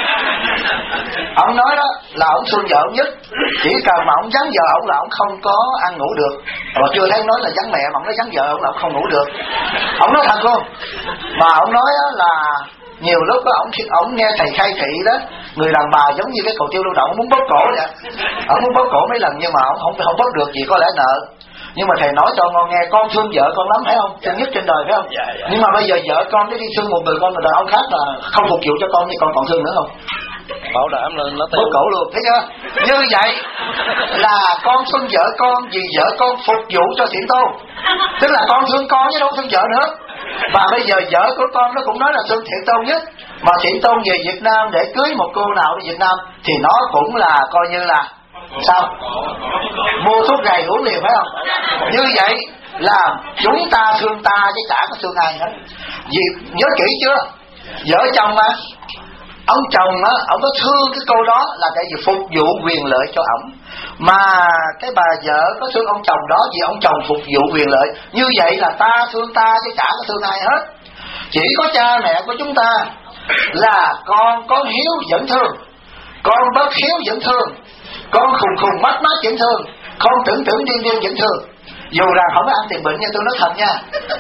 [SPEAKER 2] Ông nói đó là ông thương vợ nhất, chỉ cần mà ông vắng vợ ông là ông không có ăn ngủ được. Mà chưa thấy nói là vắng mẹ, mà ông nói vắng vợ ông là ông không ngủ được. Ông nói thật luôn. Mà ông nói là nhiều lúc đó ông nghe thầy khai thị đó, người đàn bà giống như cái cầu tiêu lưu động, ông muốn bóp cổ vậy. Ông muốn bóp cổ mấy lần nhưng mà ông không bóp được, vì có lẽ nợ. Nhưng mà thầy nói cho con nghe, con thương vợ con lắm, thấy không? Thương nhất trên đời, phải không? Dạ. Nhưng mà bây giờ vợ con đi thương một người con đàn ông khác là không phục vụ cho con thì con còn thương nữa không?
[SPEAKER 6] Bảo đảm lên nó
[SPEAKER 2] bóp cổ luôn, thấy chưa? Như vậy là con thương vợ con vì vợ con phục vụ cho Thiện Tôn, tức là con thương con chứ đâu thương vợ nữa. Và bây giờ vợ của con nó cũng nói là thương Thiện Tôn nhất, mà Thiện Tôn về Việt Nam để cưới một cô nào ở Việt Nam thì nó cũng là coi như là sao? Mua thuốc gầy uống liền, phải không? Như vậy là chúng ta thương ta chứ chả có thương ai hết. Vì nhớ kỹ chưa? Vợ chồng mà ông chồng ông có thương cái cô đó là tại vì phục vụ quyền lợi cho ổng, mà cái bà vợ có thương ông chồng đó vì ông chồng phục vụ quyền lợi. Như vậy là ta thương ta chứ chả có thương ai hết. Chỉ có cha mẹ của chúng ta là con có hiếu vẫn thương, con bất hiếu vẫn thương, con khùng mắt vẫn thương, con tưởng điên vẫn thương. Dù rằng không có ăn tiền bệnh nha, tôi nói thật nha.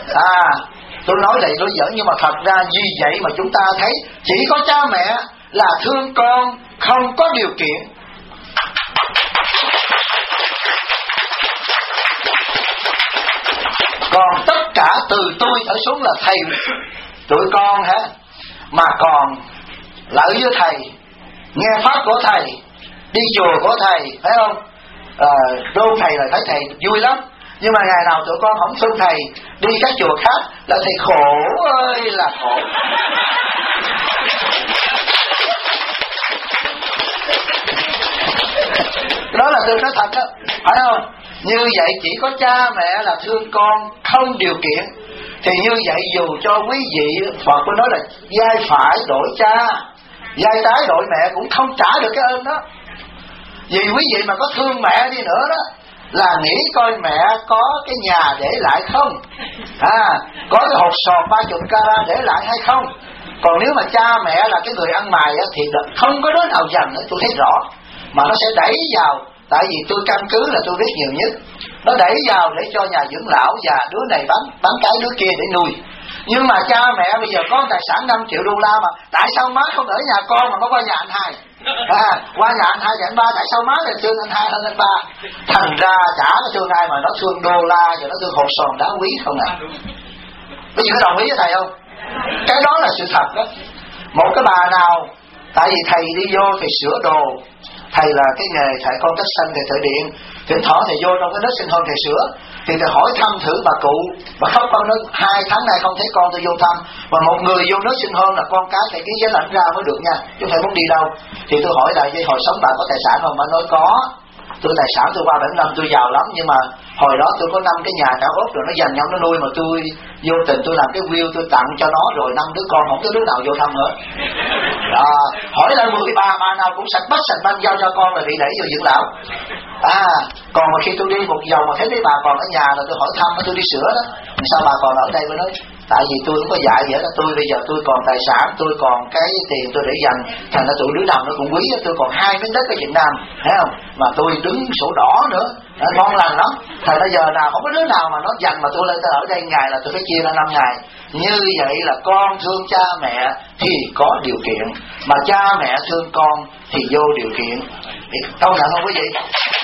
[SPEAKER 2] Tôi nói lại nói giỡn, nhưng mà thật ra vì vậy mà chúng ta thấy chỉ có cha mẹ là thương con không có điều kiện. Còn tất cả từ tôi trở xuống là thầy tụi con mà còn lợi với thầy nghe pháp của thầy, đi chùa của thầy, phải không? Đôn thầy là thấy thầy vui lắm. Nhưng mà ngày nào tụi con không thương thầy, đi các chùa khác là thầy khổ ơi là khổ. Đó là tôi nói thật đó, phải không? Như vậy chỉ có cha mẹ là thương con không điều kiện. Thì như vậy dù cho quý vị, Phật có nói là vai phải đổi cha, vai trái đổi mẹ cũng không trả được cái ơn đó. Vì quý vị mà có thương mẹ đi nữa đó, là nghĩ coi mẹ có cái nhà để lại không, có cái hột sòn 30 carat để lại hay không. Còn nếu mà cha mẹ là cái người ăn mày thì không có đứa nào dành nữa, tôi thấy rõ. Mà nó sẽ đẩy vào, tại vì tôi căn cứ là tôi biết nhiều nhất, nó đẩy vào để cho nhà dưỡng lão và đứa này bán cái đứa kia để nuôi. Nhưng mà cha mẹ bây giờ có tài sản 5 triệu đô la mà tại sao má không ở nhà con mà nó qua nhà anh hai? Qua nhà anh hai thì anh ba, tại sao má lại thương anh hai hơn anh ba? Thành ra chả có thương ai mà nó thương đô la và nó thương hột sòn đá quý không à. Bây giờ có đồng ý với thầy không? Cái đó là sự thật đó. Một cái bà nào, tại vì thầy đi vô thầy sửa đồ, thầy là cái nghề thầy con cách xanh, thầy thợ điện, thỉnh thoảng thầy vô trong cái nước sinh hồn thầy sửa, thì thầy hỏi thăm thử bà cụ, bà khóc con nói 2 tháng nay không thấy con, tôi vô thăm. Và một người vô nước sinh hồn là con cái thầy ký giấy lãnh ra mới được nha, chứ thầy muốn đi đâu. Thì tôi hỏi lại hồi sống bà có tài sản không? Bà nói có. Tôi tài sản tôi qua 7 năm, tôi giàu lắm, nhưng mà hồi đó tôi có 5 cái nhà cao ốc rồi nó dành nhau nó nuôi, mà tôi vô tình tôi làm cái will tôi tặng cho nó rồi 5 đứa con không có đứa nào vô thăm nữa. Hỏi là 10 bà nào cũng sạch bách sạch banh giao cho con là bị đẩy vô dưỡng lão. Còn mà khi tôi đi một vòng mà thấy mấy bà còn ở nhà là tôi hỏi thăm, tôi đi sửa đó, sao bà còn ở đây? Mới nói tại vì tôi không có dạy gì hết đó, tôi bây giờ tôi còn tài sản, tôi còn cái tiền tôi để dành, thành ra tụi đứa nào nó cũng quý, tôi còn 2 miếng đất ở Việt Nam, thấy không? Mà tôi đứng sổ đỏ nữa, ngon lành lắm. Thành ra giờ nào không có đứa nào mà nó dành mà tôi lên tôi ở đây ngày là tôi phải chia ra 5 ngày. Như vậy là con thương cha mẹ thì có điều kiện, mà cha mẹ thương con thì vô điều kiện. Công nhận không quý vị?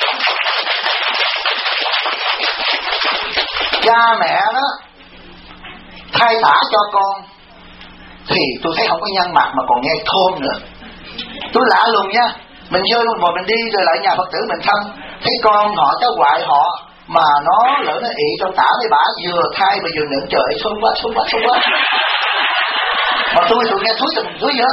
[SPEAKER 2] Cha mẹ đó thay tả cho con thì tôi thấy không có nhăn mặt mà còn nghe thơm nữa. Tôi lạ lùng nha, mình chơi luôn rồi mình đi rồi lại nhà Phật tử mình thăm, thấy con họ cháu ngoại họ mà nó lỡ nó ị trong tả với bả vừa thay mà vừa nựng, trời xôn quá. Mà tôi nghe thúi từ thúi gì hết.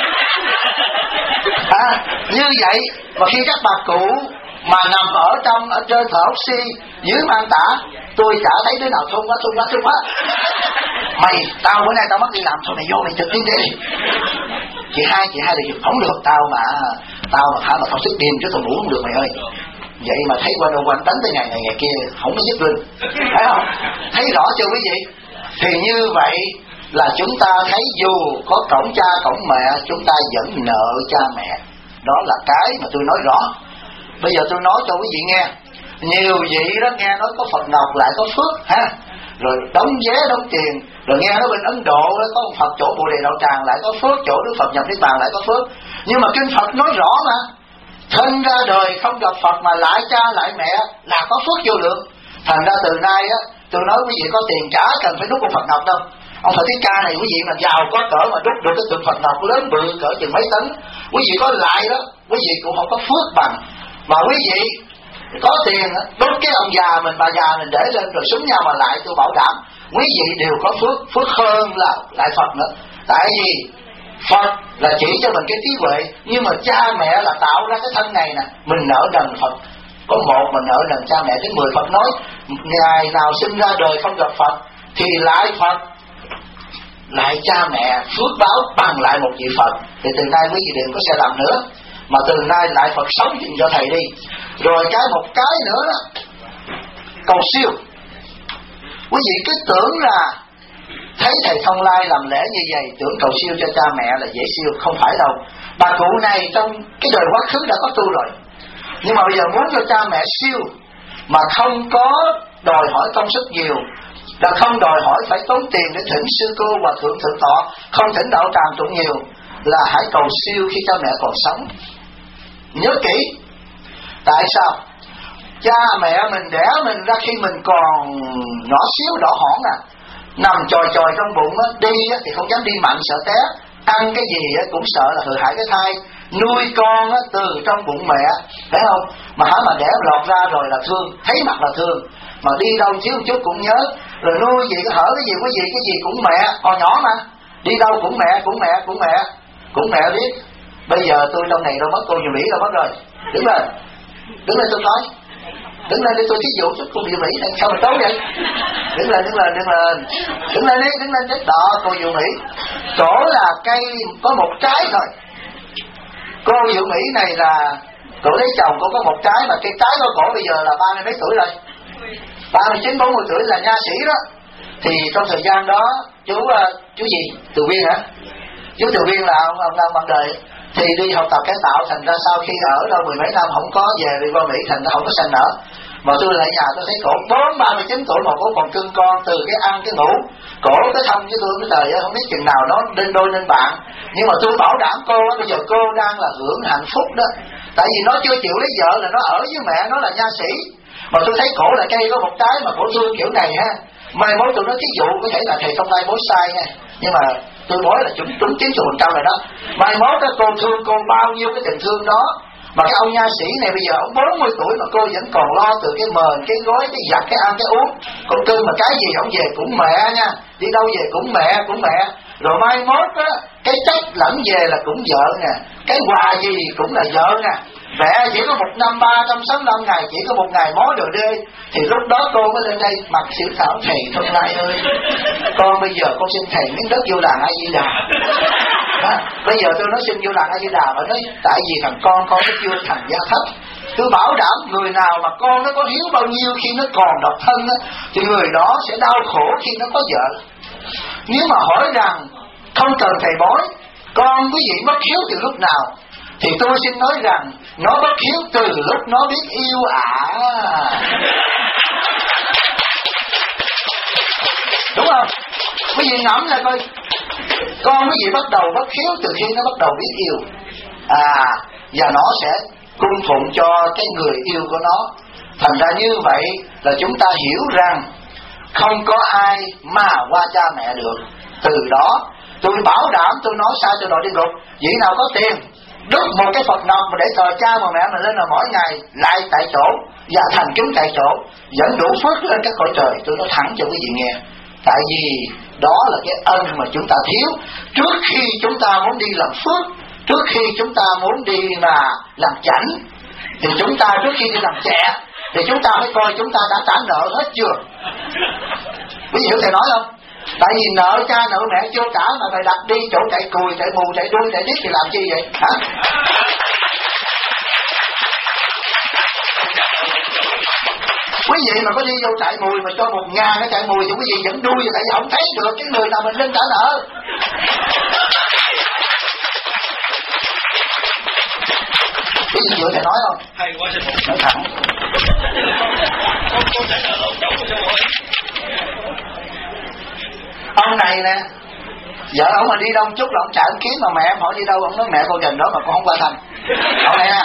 [SPEAKER 2] Như vậy mà khi các bà cụ mà nằm ở trên thở oxy dưới mang tả, tôi chả thấy đứa nào thôn quá. Mày, tao bữa nay tao mất đi làm, thôi mày vô mày trực tiếp đi. Chị hai là không được, tao mà thả mà tao sức điên chứ tao ngủ không được mày ơi. Vậy mà thấy quanh đánh tới ngày này ngày kia không có dứt luôn, thấy không? Thấy rõ chưa quý vị? Thì như vậy là chúng ta thấy dù có cổng cha cổng mẹ, chúng ta vẫn nợ cha mẹ. Đó là cái mà tôi nói rõ. Bây giờ tôi nói cho quý vị nghe. Nhiều vị đó nghe nói có Phật Ngọc lại có phước ha, rồi đóng vé đóng tiền, rồi nghe nói bên Ấn Độ đó có một Phật chỗ Bồ Đề Đạo Tràng lại có phước, chỗ Đức Phật nhập Niết Bàn lại có phước. Nhưng mà kinh Phật nói rõ mà, thân ra đời không gặp Phật mà lại cha lại mẹ là có phước vô lượng. Thành ra từ nay á, tôi nói quý vị có tiền chả cần phải đúc con Phật Ngọc đâu. Ông Phật Thích Ca này quý vị mà giàu có cỡ mà đúc được cái tượng Phật Ngọc lớn bự cỡ chừng mấy tấn, quý vị có lại đó, quý vị cũng không có phước bằng. Mà quý vị có tiền đốt cái ông già mình, bà già mình để lên rồi súng nhau mà lại, tôi bảo đảm quý vị đều có phước hơn là lại Phật nữa. Tại vì Phật là chỉ cho mình cái trí huệ, nhưng mà cha mẹ là tạo ra cái thân này nè, mình nợ nần Phật. Có một mình nợ nần cha mẹ đến 10. Phật nói ngày nào sinh ra đời không gặp Phật thì lại Phật, lại cha mẹ, phước báo bằng lại một vị Phật. Thì từ nay quý vị đừng có sai lầm nữa, mà từ nay lại Phật sống dùm cho thầy đi. Rồi một cái nữa đó, cầu siêu. Quý vị cứ tưởng là thấy thầy Thông Lai làm lễ như vậy tưởng cầu siêu cho cha mẹ là dễ siêu, không phải đâu. Bà cụ này trong cái đời quá khứ đã có tu rồi, nhưng mà bây giờ muốn cho cha mẹ siêu mà không có đòi hỏi công sức nhiều, là không đòi hỏi phải tốn tiền để thỉnh sư cô và thượng tọa, không thỉnh đạo tràng tụng nhiều, là hãy cầu siêu khi cha mẹ còn sống. Nhớ kỹ. Tại sao? Cha mẹ mình đẻ mình ra khi mình còn nhỏ xíu đỏ hỏn nằm chòi trong bụng đi thì không dám đi mạnh sợ té, ăn cái gì cũng sợ là hư hại cái thai. nuôi con á, từ trong bụng mẹ, phải không? Mà hả mà đẻ lọt ra rồi là thương, thấy mặt là thương, mà đi đâu xíu chút cũng nhớ, rồi nuôi gì hở cái gì cũng mẹ, còn nhỏ mà đi đâu cũng mẹ biết. Bây giờ tôi trong này đâu mất, cô nhiều Mỹ đâu mất rồi. Đứng lên tôi nói, đứng lên để tôi thí dụ chút cô nhiều Mỹ này sao mà tốt vậy? Đứng lên chết đó cô nhiều Mỹ. Chỗ là cây có một trái thôi. Cô Diệu Mỹ này là cổ lấy chồng, cô có một trái, mà cái trái của cổ bây giờ là 30 mấy tuổi rồi, 39, 40 tuổi, là nha sĩ đó. Thì trong thời gian đó chú gì Từ Viên hả? Chú Từ Viên là ông đời thì đi học tập cái tạo, thành ra sau khi ở đâu 10 mấy năm không có về đi qua Mỹ, thành ra không có sanh nở. Mà tôi lại nhà tôi thấy cổ 39 tuổi mà cổ còn cưng con, từ cái ăn cái ngủ, cổ cái thông với tôi cái trời ơi, không biết chừng nào nó nên đôi nên bạn. Nhưng mà tôi bảo đảm cô bây giờ cô đang là hưởng hạnh phúc đó, tại vì nó chưa chịu lấy vợ là nó ở với mẹ nó là nha sĩ. Mà tôi thấy cổ là cây có một trái mà cổ thương kiểu này ha. Mai mối tôi nói thí dụ có thể là thầy không ai mối sai nha, nhưng mà tôi nói là chúng 90% rồi đó. Mai mốt các cô thương cô bao nhiêu cái tình thương đó. Mà cái ông nha sĩ này bây giờ ông 40 tuổi mà cô vẫn còn lo từ cái mền, cái gối, cái giặt, cái ăn, cái uống. Con cưng mà cái gì ông về cũng mẹ nha, đi đâu về cũng mẹ. Rồi mai mốt á, cái trách lẫn về là cũng vợ nè, cái quà gì cũng là vợ nè. Mẹ chỉ có 1 năm 365 ngày, chỉ có 1 ngày mó đồ đê. Thì lúc đó cô mới lên đây mặc xỉu thảo, thầy Thông Lai ơi, con bây giờ con xin thầy miếng đất vô làng A Di Đà. Bây giờ tôi nói xin vô làng A Di Đà, mà nói tại vì thằng con nó chưa thành gia thất. Tôi bảo đảm người nào mà con nó có hiếu bao nhiêu khi nó còn độc thân á, thì người đó sẽ đau khổ khi nó có vợ. Nếu mà hỏi rằng không cần thầy bói, con quý vị mất hiếu từ lúc nào, thì tôi xin nói rằng nó bất hiếu từ lúc nó biết yêu ả. Đúng không? Quý vị ngẫm là coi, con quý vị bắt đầu bất hiếu từ khi nó bắt đầu biết yêu, và nó sẽ cung phụng cho cái người yêu của nó. Thành ra như vậy là chúng ta hiểu rằng không có ai mà qua cha mẹ được. Từ đó tôi bảo đảm, tôi nói sai tôi đòi đi ngục. Vị nào có tiền đúc một cái Phật nọc mà để thờ cha mà mẹ mình lên là mỗi ngày lại tại chỗ và thành kính tại chỗ, dẫn đủ phước lên các cõi trời. Tôi nói thẳng cho quý vị nghe, tại vì đó là cái ân mà chúng ta thiếu. Trước khi chúng ta muốn đi làm phước, trước khi chúng ta muốn đi mà làm chảnh, thì chúng ta trước khi đi làm chẹ thì chúng ta phải coi chúng ta đã trả nợ hết chưa. Quý vị hiểu thầy nói không? Tại vì nợ cha nợ mẹ chưa trả mà phải đặt đi chỗ chạy cùi, chạy mù, chạy đuôi, chạy điếc thì làm chi vậy hả? Quý vị mà có đi vô chạy mùi mà cho 1.000 cái chạy mùi thì quý vị vẫn đuôi, tại vì không thấy được cái người nào mình nên trả nợ. Quý vị hiểu thầy nói không?
[SPEAKER 3] Hay quá sư phụ.
[SPEAKER 2] Nói thẳng.
[SPEAKER 3] Con trả nợ cháu của sư phụ ơi.
[SPEAKER 2] Ông này nè, vợ ông mà đi đông chút là ông chạy ông kiếm, mà mẹ em hỏi đi đâu, ông nói mẹ con gần đó mà con không qua thành. Ông này nè,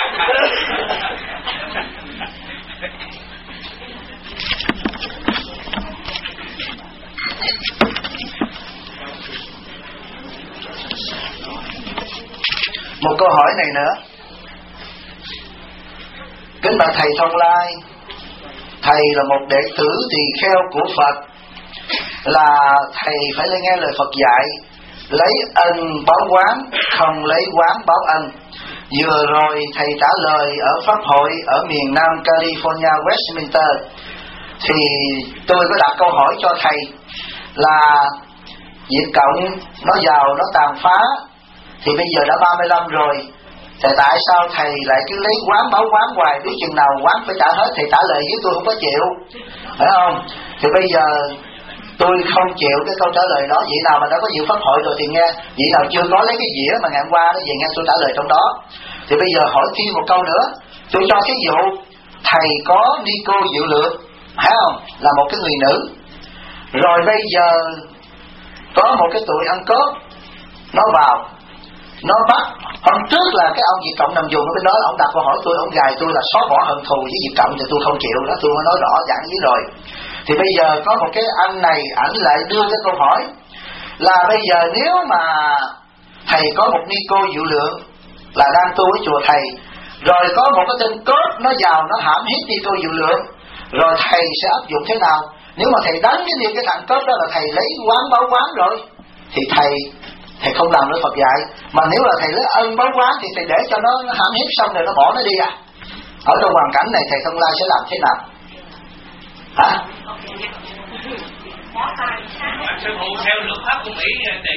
[SPEAKER 2] một câu hỏi này nữa. Kính bạch thầy Thông Lai, thầy là một đệ tử tỳ kheo của Phật, là thầy phải lên nghe lời Phật dạy, lấy ân báo oán, không lấy oán báo ân. Vừa rồi thầy trả lời ở pháp hội ở miền Nam California, Westminster, thì tôi có đặt câu hỏi cho thầy là Việt Cộng nó giàu, nó tàn phá, thì bây giờ đã 35 rồi, thì tại sao thầy lại cứ lấy oán báo oán hoài, biết chừng nào oán phải trả hết? Thầy trả lời với tôi không có chịu, phải không? Thì bây giờ tôi không chịu cái câu trả lời đó. Vị nào mà đã có dự pháp hội rồi thì nghe, vị nào chưa có lấy cái dĩa mà ngày hôm qua nó về nghe tôi trả lời trong đó. Thì bây giờ hỏi thêm một câu nữa. Tôi cho thí dụ thầy có Nico Diệu Lượng, phải không, là một cái người nữ, rồi bây giờ có một cái tụi ăn cướp nó vào, nó bắt. Hôm trước là cái ông Việt Cộng nằm dùng ở bên đó, ông đặt câu hỏi tôi, ông gài tôi là xóa bỏ hận thù với Việt Cộng, thì tôi không chịu đó, tôi mới nói rõ giảng với rồi. Thì bây giờ có một cái anh này, ảnh lại đưa cái câu hỏi là bây giờ nếu mà thầy có một Nico Diệu Lượng là đang tu ở chùa thầy, rồi có một cái tên cướp nó vào nó hãm hiếp đi cô Diệu Lượng, rồi thầy sẽ áp dụng thế nào? Nếu mà thầy đánh cái thằng cướp đó là thầy lấy quán báo quán rồi, thì thầy không làm nữa Phật dạy. Mà nếu là thầy lấy ân báo quán thì thầy để cho nó hãm hiếp xong rồi nó bỏ nó đi à? Ở trong hoàn cảnh này thầy Thông Lai sẽ làm thế nào? Hả?
[SPEAKER 3] Sư phụ theo luật pháp của Mỹ trị.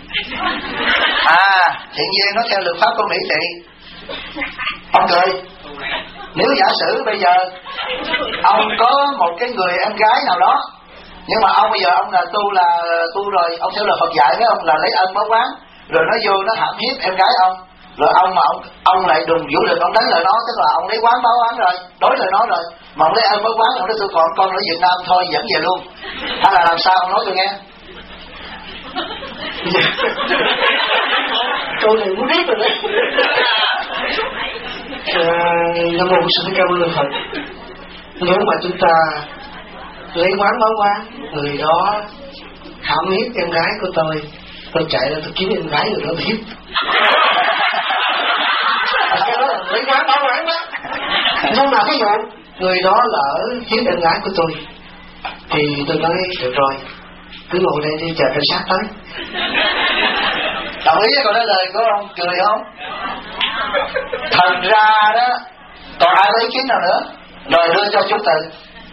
[SPEAKER 2] Thiện nhiên nó theo luật pháp của Mỹ trị. Ông cười. Nếu giả sử bây giờ ông có một cái người em gái nào đó, nhưng mà ông bây giờ ông là tu rồi, ông theo lời Phật dạy với ông là lấy ân báo quán, rồi nó vô nó hãm hiếp em gái ông, rồi ông lại đùng vũ lực ông đánh lại nó, tức là ông lấy quán báo quán rồi, đối lại nó rồi, mà ông lấy ân báo quán, ông nói tôi còn con ở Việt Nam thôi dẫn về luôn, hay là làm sao ông nói tôi nghe?
[SPEAKER 7] Câu này muốn biết rồi đấy. Nam mô Sư Thích Ca Mâu Ni Phật. Nếu mà chúng ta lấy quán báo quán, người đó hãm hiếp em gái của tôi chạy ra tôi kiếm em gái người đó hiếp. Cái đó là lấy quán báo quán đó. Nhưng mà ví dụ người đó lỡ hiếp em gái của tôi, thì tôi nói được rồi, cứ ngồi đây đi chờ cảnh sát tới.
[SPEAKER 2] Đồng ý với câu nói lời của ông cười không? Thật ra đó, còn ai có ý kiến nào nữa? Rồi đưa cho chú Từ.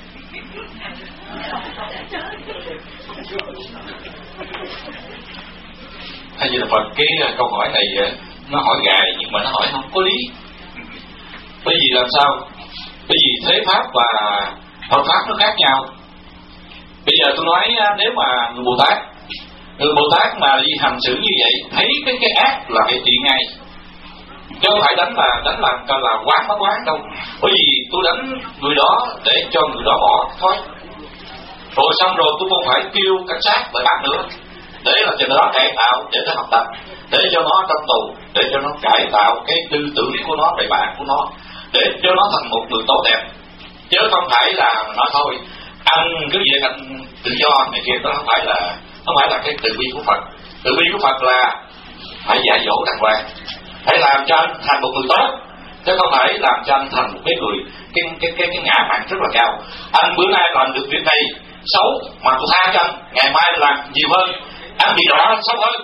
[SPEAKER 3] Hay như là Phật, cái câu hỏi này nó hỏi gài nhưng mà nó hỏi không có lý. Bởi vì làm sao? Bởi vì thế pháp và Phật pháp nó khác nhau. Bây giờ tôi nói nếu mà người Bồ Tát mà đi hành xử như vậy, thấy cái ác là phải trị ngay, chứ không phải đánh là quán báo quán đâu. Bởi vì tôi đánh người đó để cho người đó bỏ thôi, rồi xong rồi tôi không phải kêu cảnh sát lại bắt nữa, để là cho nó cải tạo, để nó học tập, để cho nó trong tù, để cho nó cải tạo cái tư tưởng của nó, bậy bạ của nó, để cho nó thành một người tốt đẹp, chứ không phải là nói thôi anh cứ việc anh tự do này kia. Đó không phải là cái từ bi của Phật. Từ bi của Phật là phải dạy dỗ đàng hoàng, phải làm cho anh thành một người tốt, chứ không phải làm cho anh thành một cái người cái ngã mạn rất là cao. Anh bữa nay làm được việc này xấu mà tôi tha cho anh, ngày mai làm nhiều hơn, anh bị đỏ xấu hơn.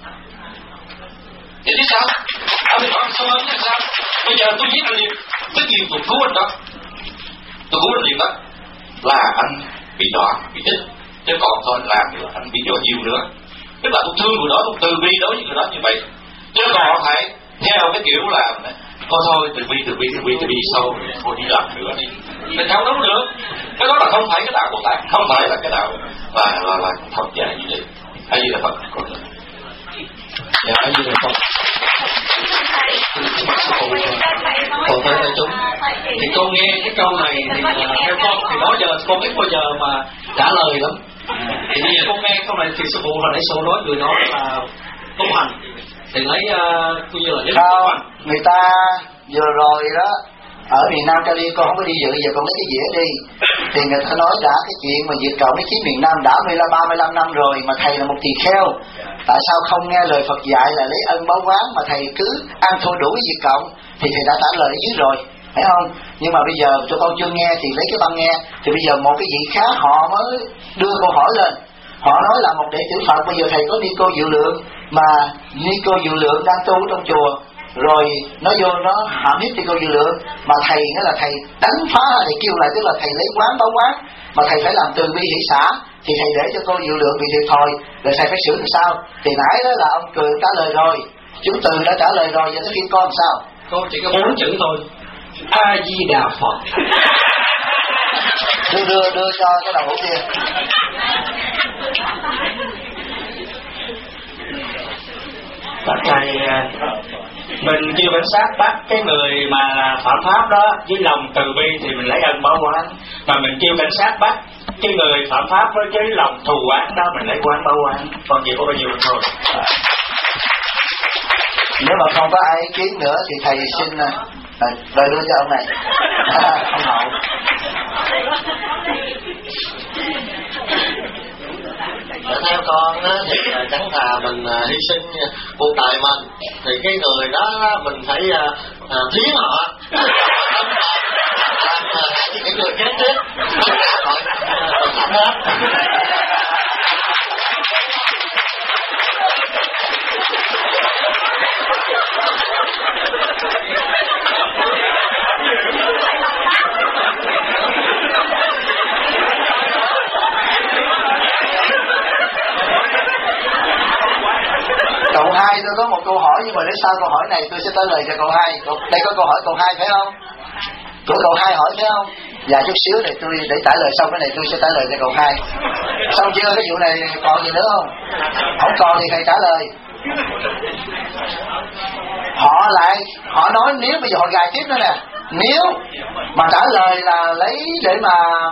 [SPEAKER 3] Vậy chứ sao? Anh bị đỏ xấu hơn thì sao? Bây giờ tôi giết anh liền, tất nhiên tôi cứu anh đó, tôi cứu anh liền đó, là anh bị đỏ, bị chết. Chứ còn thôi làm nữa anh bị dọa nhiều nữa. Tức là tôi thương người đó, tôi từ bi đối với người đó như vậy. Chứ còn phải theo cái kiểu là thôi từ bi sâu, thôi đi làm nữa đi. Nên không đúng được. Cái đó là không phải cái đạo Bồ Tát, không phải là cái đạo là Phật dạy như vậy. Hay như là Phật.
[SPEAKER 7] Dạ, hay như là Phật. Còn thưa đại chúng, thì con nghe cái câu này thì theo con thì đó giờ con ít bao giờ mà trả lời lắm. Thì bây giờ con nghe câu này thì sư phụ hồi nãy sư nói người nói là tu hành thì lấy coi như là
[SPEAKER 2] sao người ta vừa rồi đó ở miền Nam Cali, con không có đi dự, giờ con lấy cái dĩa đi, thì người ta nói đã cái chuyện mà diệt cộng nó chiếm miền Nam đã 35 năm rồi, mà thầy là một tỳ kheo, tại sao không nghe lời Phật dạy là lấy ân báo quán mà thầy cứ ăn thua đủ với diệt cộng? Thì thầy đã trả lời ở dưới rồi, phải không? Nhưng mà bây giờ cho con chưa nghe thì lấy cái băng nghe, thì bây giờ một cái vị khác họ mới đưa câu hỏi lên, họ nói là một đệ tử Phật, bây giờ thầy có Ni Cô Diệu Lượng, mà Ni Cô Diệu Lượng đang tu trong chùa, rồi nó vô nó hãm hiếp Ni Cô Diệu Lượng, mà thầy nói là thầy đánh phá, thầy kêu lại, tức là thầy lấy quán báo quán, mà thầy phải làm từ bi hỷ xã, thì thầy để cho cô Diệu Lượng bị thiệt thòi, rồi thầy phải xử làm sao? Thì nãy đó là ông Cười trả lời rồi, chú Từ đã trả lời rồi, giờ tới khi con sao?
[SPEAKER 7] Con chỉ có 4 chữ thôi: A Di Đà Phật.
[SPEAKER 2] Đưa cho cái đầu hũ kia.
[SPEAKER 4] Các thầy, mình kêu cảnh sát bắt cái người mà là phạm pháp đó với lòng từ bi thì mình lấy ân báo quán, mà mình kêu cảnh sát bắt cái người phạm pháp với lòng thù oán đó mình lấy quán báo quán. Còn chỉ có bao nhiêu thôi.
[SPEAKER 2] Nếu mà không có ai ý kiến nữa thì thầy xin rồi đưa cho ông này. Ông Hậu.
[SPEAKER 8] Theo con á, thì chẳng thà mình hy sinh cuộc đời mình, thì cái người đó mình phải thiến họ làm cái người chết tiếp tất cả mọi hết.
[SPEAKER 2] Cậu hai, tôi có một câu hỏi nhưng mà để sau câu hỏi này tôi sẽ trả lời cho cậu hai. Đây có câu hỏi cậu hai phải không? Của cậu hai hỏi phải không? Dạ chút xíu để tôi để trả lời xong cái này tôi sẽ trả lời cho cậu hai. Xong chưa? Cái vụ này còn gì nữa không? Không còn thì thầy trả lời. Họ nói nếu bây giờ họ gài tiếp nữa nè, nếu mà trả lời là lấy để mà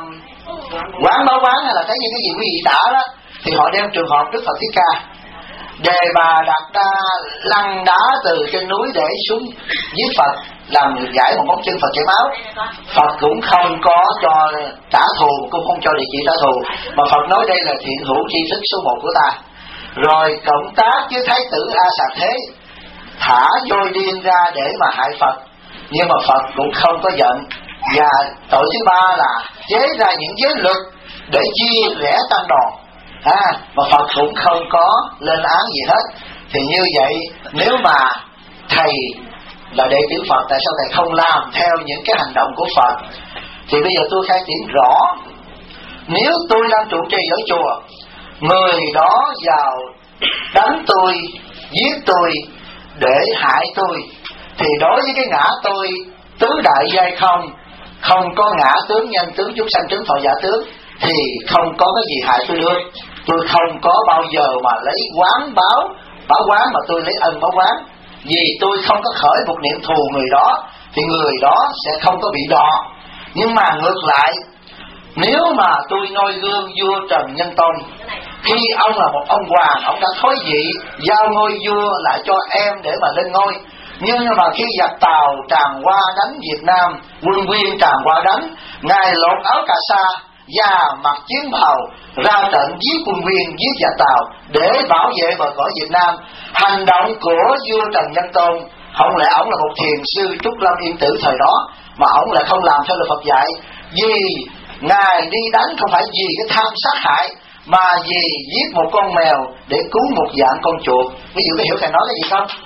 [SPEAKER 2] quán báo quán hay là thấy những cái gì quý vị đã đó, thì họ đem trường hợp Đức Phật Thích Ca. Đề bà đặt ra lăn đá từ trên núi để xuống giết Phật, làm giải một ngón chân Phật chảy máu. Phật cũng không có cho trả thù, cũng không cho địa chỉ trả thù, mà Phật nói đây là thiện hữu tri thức số 1 của ta. Rồi cộng tác với Thái tử A Sạc Thế thả voi điên ra để mà hại Phật, nhưng mà Phật cũng không có giận. Và tội thứ ba là chế ra những giới luật để chia rẽ tăng đoàn, mà Phật cũng không có lên án gì hết. Thì như vậy nếu mà thầy là đệ tử Phật, tại sao thầy không làm theo những cái hành động của Phật? Thì bây giờ tôi khai triển rõ. Nếu tôi đang trụ trì ở chùa, người đó vào đánh tôi, giết tôi để hại tôi, thì đối với cái ngã tôi tứ đại giai không có ngã tướng, nhân tướng, chúng sanh tướng, thọ giả tướng, thì không có cái gì hại tôi được. Tôi không có bao giờ mà lấy quán báo quán, mà tôi lấy ân báo quán. Vì tôi không có khởi một niệm thù người đó, thì người đó sẽ không có bị đọa. Nhưng mà ngược lại, nếu mà tôi noi gương vua Trần Nhân Tông, khi ông là một ông hoàng, ông đã thoái vị giao ngôi vua lại cho em để mà lên ngôi, nhưng mà khi giặc Tàu tràn qua đánh Việt Nam, quân Nguyên tràn qua đánh, ngài lột áo cà sa và mặc chiến bào ra trận giết quân Nguyên, giết giặc Tàu để bảo vệ bờ cõi Việt Nam. Hành động của vua Trần Nhân Tông, không lẽ ông là một thiền sư Trúc Lâm Yên Tử thời đó mà ông lại không làm theo lời Phật dạy? Vì ngài đi đánh không phải vì cái tham sát hại, mà vì giết một con mèo để cứu một dạng con chuột. Ví dụ có hiểu thầy nói cái gì không?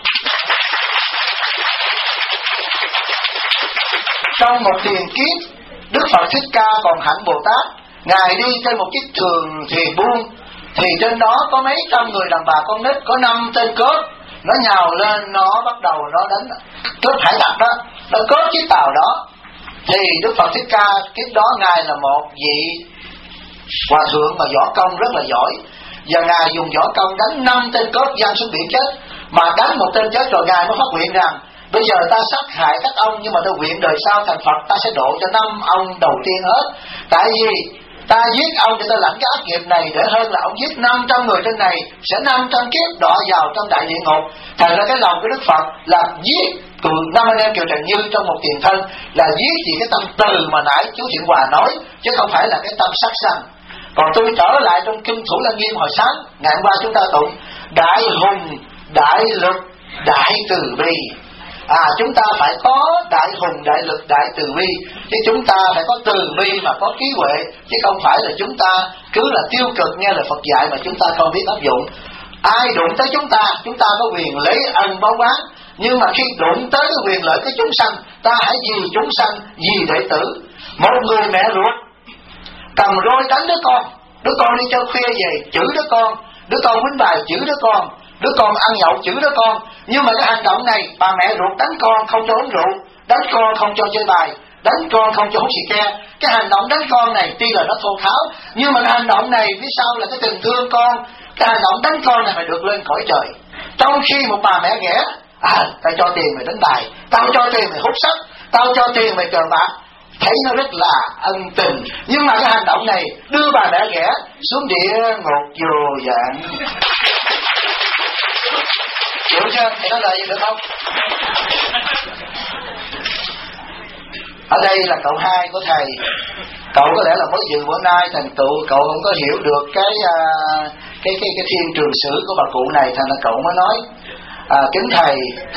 [SPEAKER 2] Trong một tiền kiếp, Đức Phật Thích Ca còn hạnh Bồ Tát, ngài đi trên một chiếc thuyền thuyền buôn, thì trên đó có mấy trăm người đàn bà con nít, có 5 tên cướp, nó nhào lên, nó bắt đầu nó đánh cướp hải tặc đó, nó cướp chiếc tàu đó. Thì Đức Phật Thích Ca kiếp đó ngài là một vị hòa thượng mà võ công rất là giỏi, và ngài dùng võ công đánh 5 tên cướp giăng xuống biển chết. Mà đánh một tên chết rồi ngài mới phát nguyện rằng bây giờ ta sát hại các ông, nhưng mà tôi nguyện đời sau thành Phật ta sẽ độ cho 5 ông đầu tiên hết. Tại vì ta giết ông để ta lãnh cái ác nghiệp này, để hơn là ông giết 500 người trên này sẽ 500 kiếp đọa vào trong đại địa ngục. Thành ra cái lòng của Đức Phật là giết từ 5 anh em Kiều Trần Như trong một tiền thân, là giết vì cái tâm từ mà nãy chú Thiện Hòa nói, chứ không phải là cái tâm sát sanh. Còn tôi trở lại trong kinh Thủ Lăng Nghiêm hồi sáng ngày hôm qua chúng ta tụng đại hùng, đại lực, đại từ bi. Chúng ta phải có đại hùng, đại lực, đại từ bi, chứ chúng ta phải có từ bi mà có trí huệ, chứ không phải là chúng ta cứ là tiêu cực nghe lời Phật dạy mà chúng ta không biết áp dụng. Ai đụng tới chúng ta có quyền lấy ân báo quán, nhưng mà khi đụng tới cái quyền lợi của chúng sanh, ta hãy vì chúng sanh, vì đệ tử. Một người mẹ ruột cầm roi đánh đứa con đi chơi khuya về chửi đứa con quýnh bài chửi đứa con ăn nhậu chửi đứa con. Nhưng mà cái hành động này, bà mẹ ruột đánh con không cho uống rượu, đánh con không cho chơi bài, đánh con không cho hút xì ke. Cái hành động đánh con này tuy là nó thô tháo, nhưng mà cái hành động này phía sau là cái tình thương con. Cái hành động đánh con này phải được lên cõi trời. Trong khi một bà mẹ ghẻ, tao cho tiền mày đánh bài, tao cho tiền mày hút sách, tao cho tiền mày cờ bạc, thấy nó rất là ân tình. Nhưng mà cái hành động này đưa bà mẹ ghẻ xuống địa ngục vô vọng. Hiểu chưa? Thầy nói lời gì được không? Ở đây là cậu hai của thầy. Cậu có lẽ là mới dự bữa nay thành tựu, cậu không có hiểu được cái thiên trường sử của bà cụ này, thành là cậu mới nói kính thầy,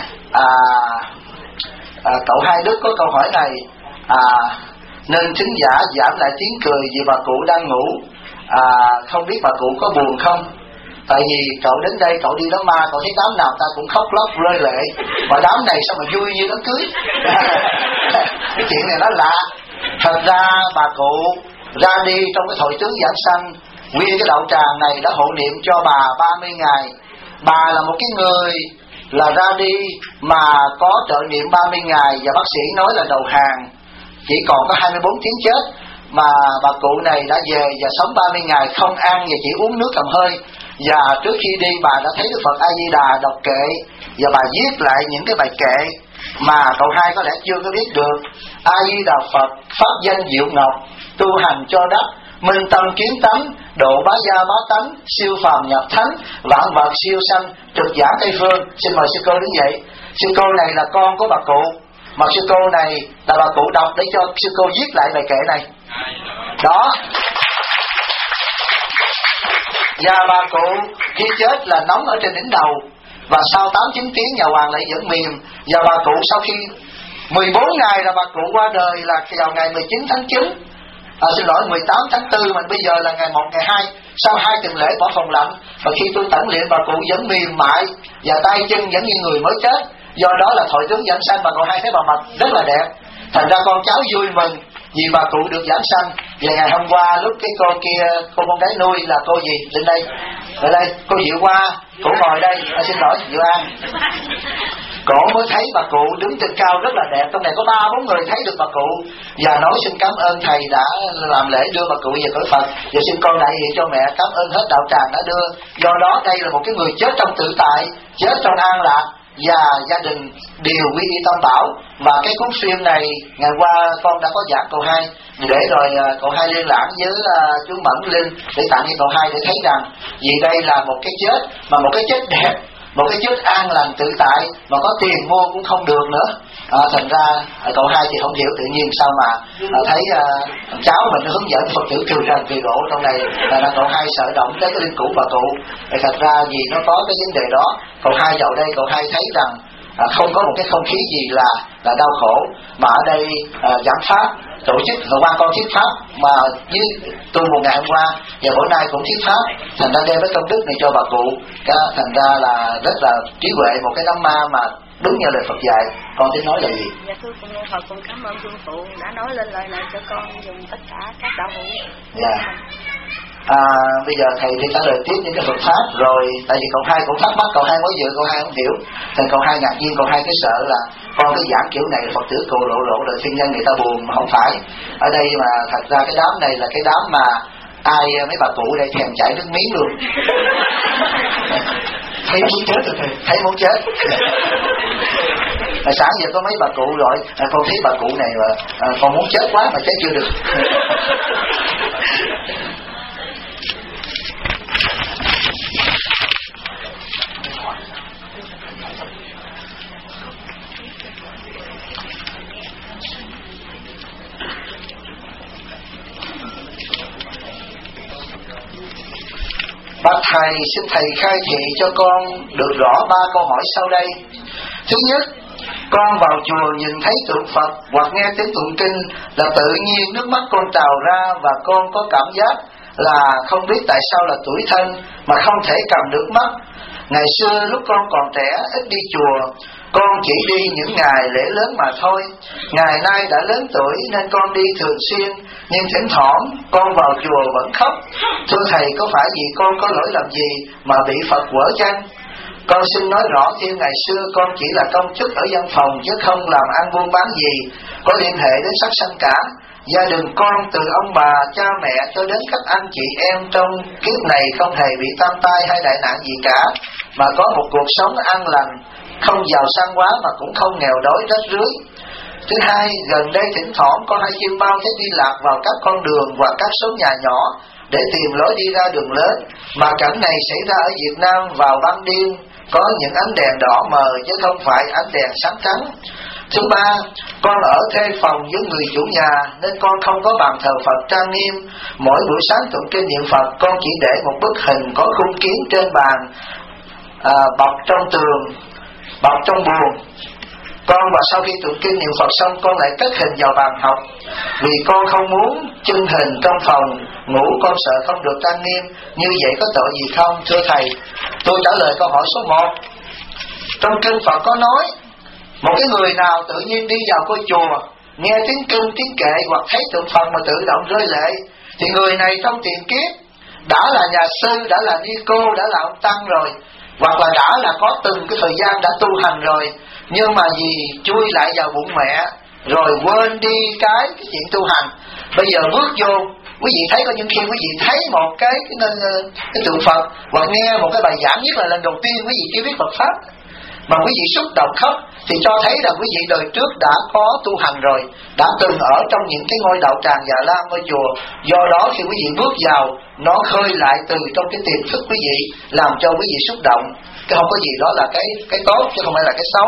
[SPEAKER 2] cậu Hai Đức có câu hỏi này, nên thính giả giảm lại tiếng cười vì bà cụ đang ngủ, không biết bà cụ có buồn không? Tại vì cậu đến đây cậu đi đám ma, cậu thấy đám nào ta cũng khóc lóc rơi lệ, và đám này sao mà vui như đám cưới. Cái chuyện này nó lạ. Thật ra bà cụ ra đi trong cái thổi tướng giảng sanh, nguyên cái đạo tràng này đã hộ niệm cho bà 30 ngày. Bà là một cái người là ra đi mà có trợ niệm 30 ngày, và bác sĩ nói là đầu hàng, chỉ còn có 24 tiếng chết, mà bà cụ này đã về và sống 30 ngày không ăn và chỉ uống nước cầm hơi. Và trước khi đi bà đã thấy Đức Phật A Di Đà đọc kệ, và bà viết lại những cái bài kệ mà cậu Hai có lẽ chưa có biết được. A Di Đà Phật pháp danh diệu ngọc, tu hành cho đắc, minh tâm kiến tánh, độ bá gia bá tánh, siêu phàm nhập thánh, vạn vật siêu sanh, trực giả Tây Phương. Xin mời sư cô đứng dậy. Sư cô này là con của bà cụ, mà sư cô này là bà cụ đọc để cho sư cô viết lại bài kệ này đó. Và bà cụ khi chết là nóng ở trên đỉnh đầu, và sau 8-9 tiếng nhà hoàng lại dẫn mềm. Và bà cụ sau khi 14 ngày là bà cụ qua đời là vào ngày 19 tháng 9, xin lỗi 18 tháng 4, mà bây giờ là ngày 1, ngày 2. Sau 2 tuần lễ bỏ phòng lạnh, và khi tôi tẩn luyện bà cụ vẫn mềm mại và tay chân vẫn như người mới chết. Do đó là thổi tướng giảng sanh, bà cụ Hai thấy bà mặt rất là đẹp. Thành ra con cháu vui mừng vì bà cụ được giảng sanh. Và ngày hôm qua lúc cái cô kia, cô con gái nuôi là cô gì lên đây, ở đây cô Diệu Hoa, cổ ngồi đây, xin lỗi Diệu An, cổ mới thấy bà cụ đứng trên cao rất là đẹp. Trong này có 3-4 người thấy được bà cụ, và nói xin cảm ơn thầy đã làm lễ đưa bà cụ về cõi Phật, và xin con đại diện cho mẹ cảm ơn hết đạo tràng đã đưa. Do đó đây là một cái người chết trong tự tại, chết trong an lạc, và gia đình đều quy y Tam Bảo. Và cái cuốn phim này ngày qua con đã có giảng cậu Hai, để rồi cậu Hai liên lạc với chú Mẫn Linh để tặng cho cậu Hai, để thấy rằng vì đây là một cái chết mà một cái chết đẹp, một cái chết an lành tự tại, mà có tiền mua cũng không được nữa. Thành ra cậu Hai thì không hiểu tự nhiên sao mà thấy cháu mình hướng dẫn Phật tử cười rằng cười rộ trong này, là cậu Hai sợ động tới cái linh cữu bà cụ. Thật ra vì nó có cái vấn đề đó, cậu Hai vào đây cậu Hai thấy rằng không có một cái không khí gì là đau khổ, mà ở đây giảng pháp, tổ chức hội quan con thuyết pháp mà với tôi một ngày hôm qua và bữa nay cũng thuyết pháp. Thành ra đem cái công đức này cho bà cụ, thành ra là rất là trí huệ, một cái đám ma mà đúng như lời Phật dạy. Con tính nói là gì?
[SPEAKER 9] Dạ thưa con nghe Phật, con cảm ơn sư phụ đã nói lên lời này cho con dùng tất cả các đạo hữu.
[SPEAKER 2] Dạ. Bây giờ thầy thì trả lời tiếp những cái Phật pháp rồi, tại vì cậu Hai cũng thắc mắc, cậu Hai mới dự cậu Hai không hiểu, thành cậu Hai ngạc nhiên, cậu Hai cái sợ là con cái giảng kiểu này Phật tử cồ lộ rồi thiên nhân người ta buồn, mà không phải. Ở đây mà thật ra cái đám này là cái đám mà ai mấy bà cụ đây thèm chảy nước miếng luôn. Thấy muốn chết rồi thầy, thấy muốn chết. Sáng giờ có mấy bà cụ rồi, con thấy bà cụ này mà con muốn chết quá mà chết chưa được. Bạch thầy, xin thầy khai thị cho con được rõ 3 câu hỏi sau đây. Thứ nhất, con vào chùa nhìn thấy tượng Phật hoặc nghe tiếng tụng kinh là tự nhiên nước mắt con trào ra, và con có cảm giác là không biết tại sao là tủi thân mà không thể cầm được mắt. Ngày xưa lúc con còn trẻ ít đi chùa, con chỉ đi những ngày lễ lớn mà thôi. Ngày nay đã lớn tuổi nên con đi thường xuyên, nhưng thỉnh thoảng con vào chùa vẫn khóc. Thưa thầy, có phải vì con có lỗi làm gì mà bị Phật quở chăng? Con xin nói rõ thêm, ngày xưa con chỉ là công chức ở văn phòng chứ không làm ăn buôn bán gì có liên hệ đến sắc sanh cả. Gia đình con từ ông bà, cha mẹ cho đến các anh chị em trong kiếp này không hề bị tam tai hay đại nạn gì cả, mà có một cuộc sống an lành, không giàu sang quá mà cũng không nghèo đói rách rưới. Thứ hai, gần đây thỉnh thoảng con hay chiêm bao thấy đi lạc vào các con đường và các số nhà nhỏ để tìm lối đi ra đường lớn, mà cảnh này xảy ra ở Việt Nam vào ban đêm, có những ánh đèn đỏ mờ chứ không phải ánh đèn sáng trắng. Thứ ba, con ở thuê phòng với người chủ nhà nên con không có bàn thờ Phật trang nghiêm. Mỗi buổi sáng tụng kinh niệm Phật, con chỉ để một bức hình có khung kiến trên bàn, bọc trong tường, bọc trong buồng. Và sau khi tụng kinh niệm Phật xong, con lại cất hình vào bàn học, vì con không muốn trưng hình trong phòng ngủ, con sợ không được trang nghiêm. Như vậy có tội gì không, thưa thầy? Tôi trả lời câu hỏi số 1. Trong kinh Phật có nói, một cái người nào tự nhiên đi vào ngôi chùa, nghe tiếng kinh tiếng kệ hoặc thấy tượng Phật mà tự động rơi lệ, thì người này trong tiền kiếp đã là nhà sư, đã là ni cô, đã là ông tăng rồi, hoặc là đã là có từng cái thời gian đã tu hành rồi, nhưng mà vì chui lại vào bụng mẹ rồi quên đi cái chuyện tu hành. Bây giờ bước vô, quý vị thấy có những khi quý vị thấy một cái tượng Phật hoặc nghe một cái bài giảng, nhất là lần đầu tiên quý vị chưa biết Phật pháp mà quý vị xúc động khóc, thì cho thấy là quý vị đời trước đã có tu hành rồi, đã từng ở trong những cái ngôi đạo tràng Già Lam, ngôi chùa. Do đó khi quý vị bước vào, nó khơi lại từ trong cái tiềm thức quý vị, làm cho quý vị xúc động. Cái không có gì đó là cái tốt chứ không phải là cái xấu.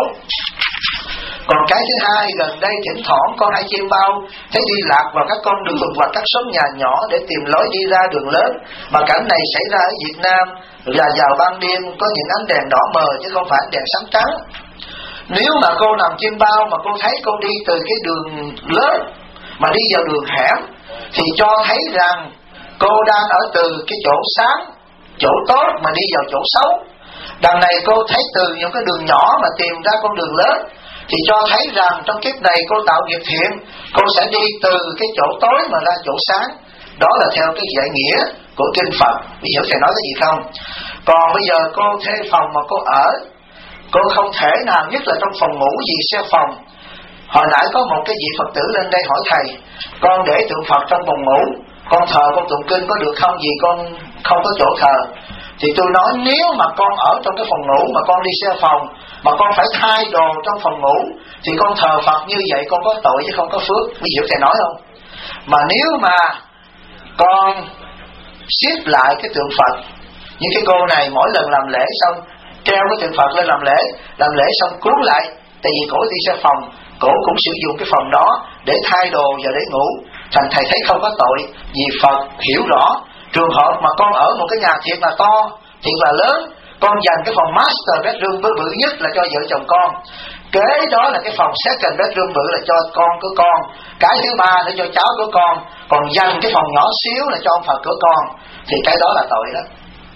[SPEAKER 2] Còn cái thứ hai, gần đây thỉnh thoảng con hay chiêm bao thấy đi lạc vào các con đường hoặc các xóm nhà nhỏ để tìm lối đi ra đường lớn, mà cảnh này xảy ra ở Việt Nam là vào ban đêm có những ánh đèn đỏ mờ chứ không phải ánh đèn sáng trắng. Nếu mà cô nằm chiêm bao mà cô thấy cô đi từ cái đường lớn mà đi vào đường hẻm, thì cho thấy rằng cô đang ở từ cái chỗ sáng, chỗ tốt mà đi vào chỗ xấu. Đằng này cô thấy từ những cái đường nhỏ mà tìm ra con đường lớn, thì cho thấy rằng trong kiếp này cô tạo nghiệp thiện, cô sẽ đi từ cái chỗ tối mà ra chỗ sáng. Đó là theo cái dạy nghĩa của kinh Phật. Quý hiểu thầy nói cái gì không? Còn bây giờ cô thuê phòng mà cô ở, cô không thể nào, nhất là trong phòng ngủ gì xe phòng. Hồi nãy có một cái vị Phật tử lên đây hỏi thầy, con để tượng Phật trong phòng ngủ, con thờ con tụng kinh có được không, vì con không có chỗ thờ. Thì tôi nói nếu mà con ở trong cái phòng ngủ mà con đi xe phòng, mà con phải thay đồ trong phòng ngủ, thì con thờ Phật như vậy con có tội chứ không có phước. Quý hiểu thầy nói không? Mà nếu mà con xếp lại cái tượng Phật, như cái cô này mỗi lần làm lễ xong treo cái tượng Phật lên làm lễ xong cuốn lại, tại vì cổ đi xe phòng, cổ cũng sử dụng cái phòng đó để thay đồ và để ngủ. Thành thầy thấy không có tội, vì Phật hiểu rõ trường hợp mà con ở một cái nhà thiệt là to, thiệt là lớn, con dành cái phòng master bedroom bự nhất là cho vợ chồng con, kế đó là cái phòng second bedroom bự là cho con của con, cái thứ ba là cho cháu của con, còn dành cái phòng nhỏ xíu là cho ông Phật của con, thì cái đó là tội đó.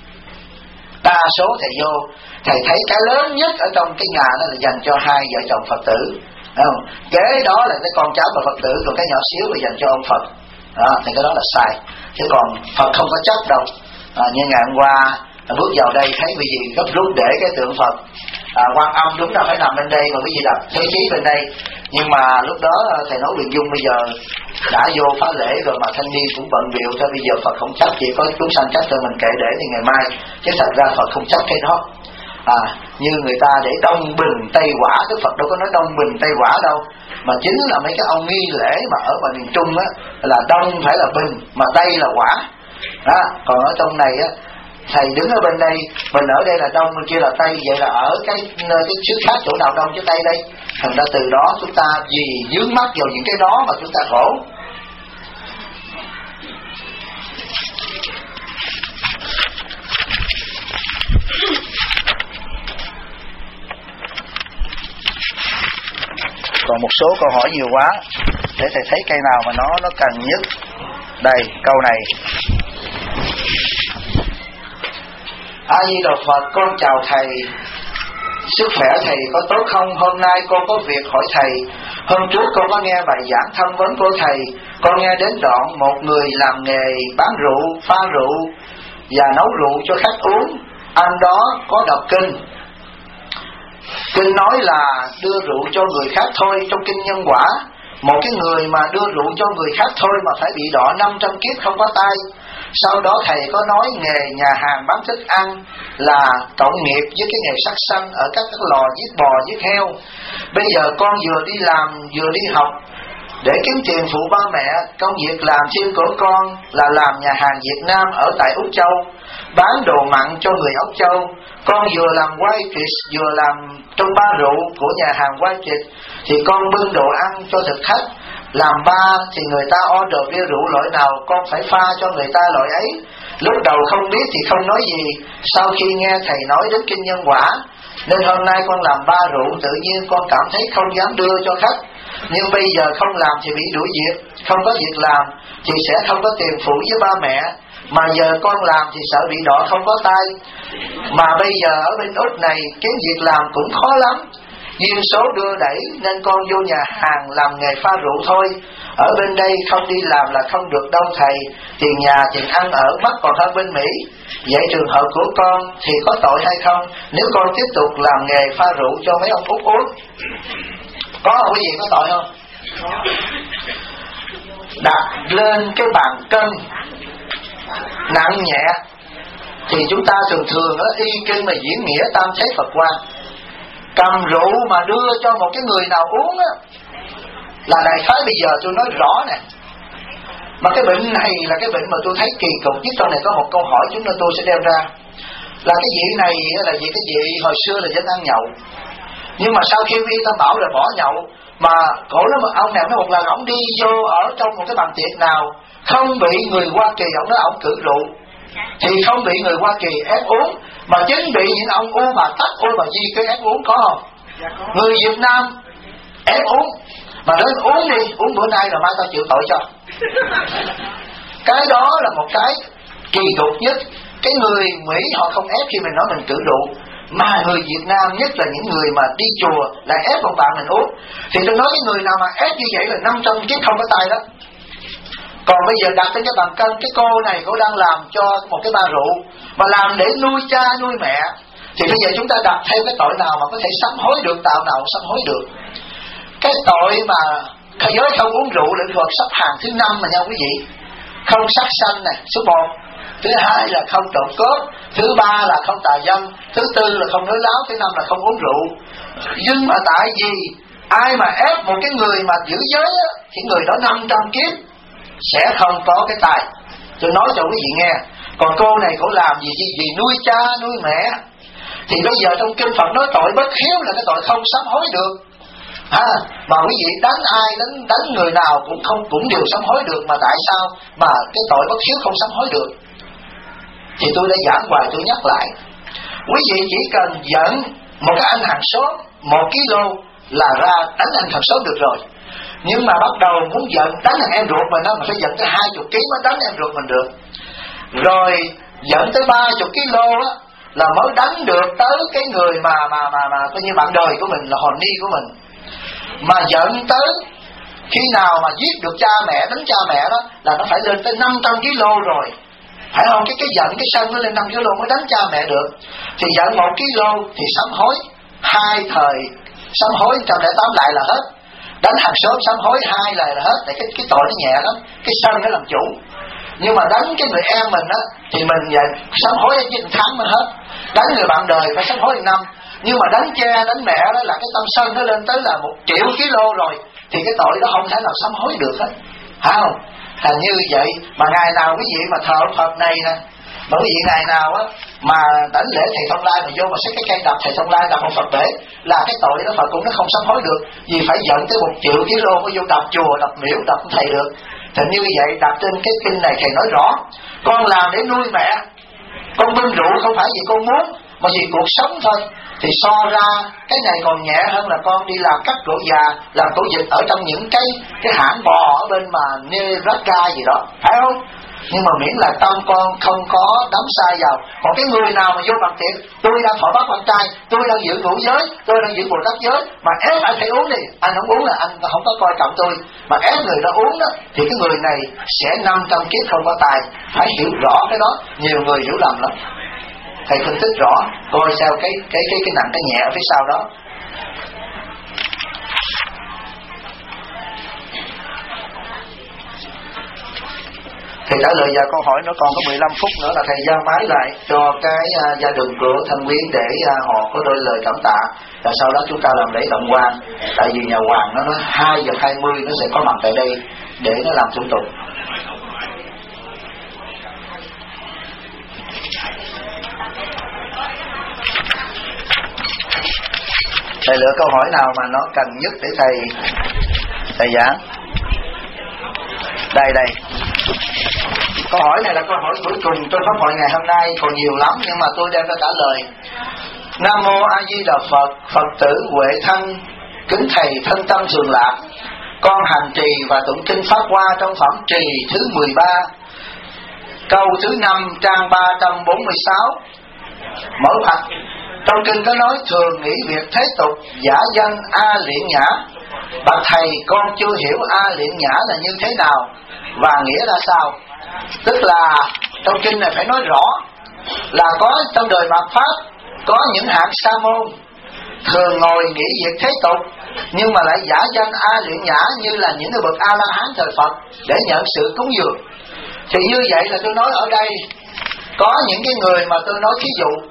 [SPEAKER 2] Đa số thầy vô, thầy thấy cái lớn nhất ở trong cái nhà đó là dành cho hai vợ chồng Phật tử, không? Kế đó là cái con cháu của Phật tử, còn cái nhỏ xíu là dành cho ông Phật. Đó, thì cái đó là sai. Chứ còn Phật không có chấp đâu. Như ngày hôm qua bước vào đây thấy quý vị gấp rút để cái tượng Phật Quan Âm đúng là phải nằm bên đây, mà quý vị đặt thế chí bên đây. Nhưng mà lúc đó thầy nói Quyền Dung bây giờ đã vô phá lễ rồi mà thanh niên cũng bận biểu, cho bây giờ Phật không chấp, chỉ có chúng sanh chấp cho mình kệ để thì ngày mai. Chứ thật ra Phật không chấp cái đó. Như người ta để đông bình Tây quả, Đức Phật đâu có nói đông bình Tây quả đâu, mà chính là mấy cái ông nghi lễ mà ở ngoài miền Trung á là đông phải là bình mà Tây là quả. Còn ở trong này á, thầy đứng ở bên đây, mình ở đây là đông, bên kia là Tây, vậy là ở cái xứ khác chỗ nào đông chứ Tây đây. Thành ra từ đó chúng ta vì dướng mắc vào những cái đó mà chúng ta khổ. Còn một số câu hỏi nhiều quá, để thầy thấy cây nào mà nó cần nhất. Đây, câu này. A Di Đà Phật, con chào thầy. Sức khỏe thầy có tốt không? Hôm nay con có việc hỏi thầy. Hôm trước con có nghe bài giảng tham vấn của thầy. Con nghe đến đoạn một người làm nghề bán rượu, pha rượu và nấu rượu cho khách uống. Anh đó có đọc kinh. Kinh nói là đưa rượu cho người khác thôi. Trong kinh Nhân Quả, một cái người mà đưa rượu cho người khác thôi mà phải bị đọa 500 kiếp không có tay. Sau đó thầy có nói nghề nhà hàng bán thức ăn là cộng nghiệp với cái nghề sát sanh ở các lò giết bò giết heo. Bây giờ con vừa đi làm vừa đi học, để kiếm tiền phụ ba mẹ. Công việc làm thêm của con là làm nhà hàng Việt Nam ở tại Úc Châu, bán đồ mặn cho người Úc Châu. Con vừa làm waitress vừa làm trong bar rượu của nhà hàng waitress, thì con bưng đồ ăn cho thực khách. Làm bar thì người ta order bia rượu loại nào con phải pha cho người ta loại ấy. Lúc đầu không biết thì không nói gì, sau khi nghe thầy nói đến kinh nhân quả, nên hôm nay con làm bar rượu. Tự nhiên con cảm thấy không dám đưa cho khách, nhưng bây giờ không làm thì bị đuổi việc, không có việc làm thì sẽ không có tiền phụ với ba mẹ, mà giờ con làm thì sợ bị đọa không có tay. Mà bây giờ ở bên Úc này kiếm việc làm cũng khó lắm, duyên số đưa đẩy nên con vô nhà hàng làm nghề pha rượu thôi. Ở bên đây không đi làm là không được đâu thầy, tiền nhà tiền ăn ở mắc còn hơn bên Mỹ. Vậy trường hợp của con thì có tội hay không nếu con tiếp tục làm nghề pha rượu cho mấy ông Úc uống? Có không quý vị, có tội không? Đặt lên cái bàn cân nặng nhẹ thì chúng ta thường y kinh mà diễn nghĩa tam thế Phật quan. Cầm rượu mà đưa cho một cái người nào uống á, là đại khái bây giờ tôi nói rõ nè. Mà cái bệnh này là cái bệnh mà tôi thấy kỳ cục nhất. Trong này có một câu hỏi chúng tôi sẽ đem ra, là cái vị này là vì cái vị hồi xưa là dân ăn nhậu, nhưng mà sau khi y ta bảo là bỏ nhậu, mà cổ nó mà ông này nói một lần ông đi vô ở trong một cái bàn tiệc nào không bị người Hoa Kỳ, ông nói ông cử rượu thì không bị người Hoa Kỳ ép uống, mà chính bị những ông U Bà Tắc, U Bà Di cái ép uống, có không? Người Việt Nam ép uống, mà nói uống đi, uống bữa nay rồi mai tao chịu tội cho. Cái đó là một cái kỳ cục nhất. Cái người Mỹ họ không ép khi mình nói mình cử rượu, mà người Việt Nam nhất là những người mà đi chùa lại ép một bạn mình uống. Thì tôi nói cái người nào mà ép như vậy là 500 kiếp không có tay đó. Còn bây giờ đặt trên cái bàn cân, cái cô này cô đang làm cho một cái bar rượu, mà làm để nuôi cha nuôi mẹ, thì bây giờ chúng ta đặt thêm cái tội nào mà có thể sám hối được, tạo nào sám hối được. Cái tội mà thế giới không uống rượu lĩnh vực sắp hàng thứ 5 mà nha quý vị. Không sát sanh này, số 1. Thứ 2 là không trộm cướp. Thứ 3 là không tà dâm. Thứ 4 là không nói láo. Thứ 5 là không uống rượu. Nhưng mà tại vì ai mà ép một cái người mà giữ giới á, thì người đó 500 kiếp sẽ không có cái tài. Tôi nói cho quý vị nghe. Còn cô này cô làm gì vì nuôi cha nuôi mẹ. Thì bây giờ trong kinh Phật nói tội bất hiếu là cái tội không sám hối được. Mà quý vị đánh ai, đánh người nào cũng đều sám hối được, mà tại sao mà cái tội bất hiếu không sám hối được? Thì tôi đã giảng hoài, tôi nhắc lại. Quý vị chỉ cần dẫn một cái anh hàng xóm 1 kg là ra đánh anh hàng xóm được rồi. Nhưng mà bắt đầu muốn giận đánh thằng em ruột mình đó, mà phải giận tới 20 kg mới đánh em ruột mình được. Rồi giận tới 30 kg á là mới đánh được tới cái người mà coi như bạn đời của mình, là hồn ni của mình. Mà giận tới khi nào mà giết được cha mẹ, đánh cha mẹ đó là nó phải lên tới 500 kg rồi, phải không? Cái giận, cái sân nó lên 5 kg mới đánh cha mẹ được. Thì giận 1 kg thì sám hối 2 thời, sám hối 108 lại là hết. Đánh hàng xóm sám hối 2 lại là hết. Tại cái tội nó nhẹ lắm, cái sân nó làm chủ. Nhưng mà đánh cái người em mình á thì mình sám hối đến 1 tháng mới hết. Đánh người bạn đời phải sám hối 1 năm. Nhưng mà đánh cha đánh mẹ đó là cái tâm sân nó lên tới là 1 triệu kg rồi, thì cái tội đó không thể nào sám hối được hết, phải không? Thành như vậy mà ngày nào quý vị mà thờ Phật này nè, mà quý vị ngày nào á mà đảnh lễ thầy Thông Lai mà vô mà xách cái cây đập thầy Thông Lai, đập một Phật bể, là cái tội đó Phật cũng nó không sám hối được, vì phải dẫn tới 1 triệu kg mới vô đập chùa, đập miễu, đập thầy được. Thành như vậy đặt trên cái kinh này thầy nói rõ, con làm để nuôi mẹ, con bưng rượu không phải vì con muốn, mà vì cuộc sống thôi. Thì so ra cái này còn nhẹ hơn là con đi làm cắt cổ già, làm cổ dịch ở trong những cái hãng bò ở bên mà Nebraska gì đó, phải không? Nhưng mà miễn là tâm con không có đắm sai vào. Còn cái người nào mà vô mặt tiệc, tôi đang thọ bát quan trai, tôi đang giữ ngũ giới, tôi đang giữ Bồ Tát giới, mà ép anh phải uống đi, anh không uống là anh không có coi trọng tôi, mà ép người đó uống đó, thì cái người này sẽ 500 kiếp không có tài. Phải hiểu rõ cái đó, nhiều người hiểu lầm lắm. Thầy phân tích rõ, coi sao cái nặng cái nhẹ ở phía sau đó. Thầy trả lời vào câu hỏi nó còn có 15 phút nữa là thầy giao máy lại cho cái gia đình của Thanh Quyến để họ có đôi lời cảm tạ, và sau đó chúng ta làm lễ động quan. Tại vì nhà hoàng nó nói 2:20 nó sẽ có mặt tại đây để nó làm thủ tục. Thầy lựa câu hỏi nào mà nó cần nhất để thầy giảng. Đây câu hỏi này là câu hỏi cuối cùng trong pháp hội ngày hôm nay, còn nhiều lắm nhưng mà tôi đem ra trả lời. Nam mô A Di Đà Phật. Phật tử Huệ Thanh kính thầy thân tâm thường lạc. Con hành trì và tụng kinh Pháp Hoa trong phẩm trì thứ 13, câu thứ 5, trang 346. Mở mặt trong kinh có nói thường nghĩ việc thế tục, giả danh A Liễn Nhã. Bạch thầy, con chưa hiểu A Liễn Nhã là như thế nào và nghĩa là sao? Tức là trong kinh này phải nói rõ là có trong đời mạt Pháp có những hạng sa môn thường ngồi nghĩ việc thế tục nhưng mà lại giả danh A Liễn Nhã như là những người bậc A La Hán thời Phật để nhận sự cúng dường. Thì như vậy là tôi nói ở đây có những cái người mà tôi nói thí dụ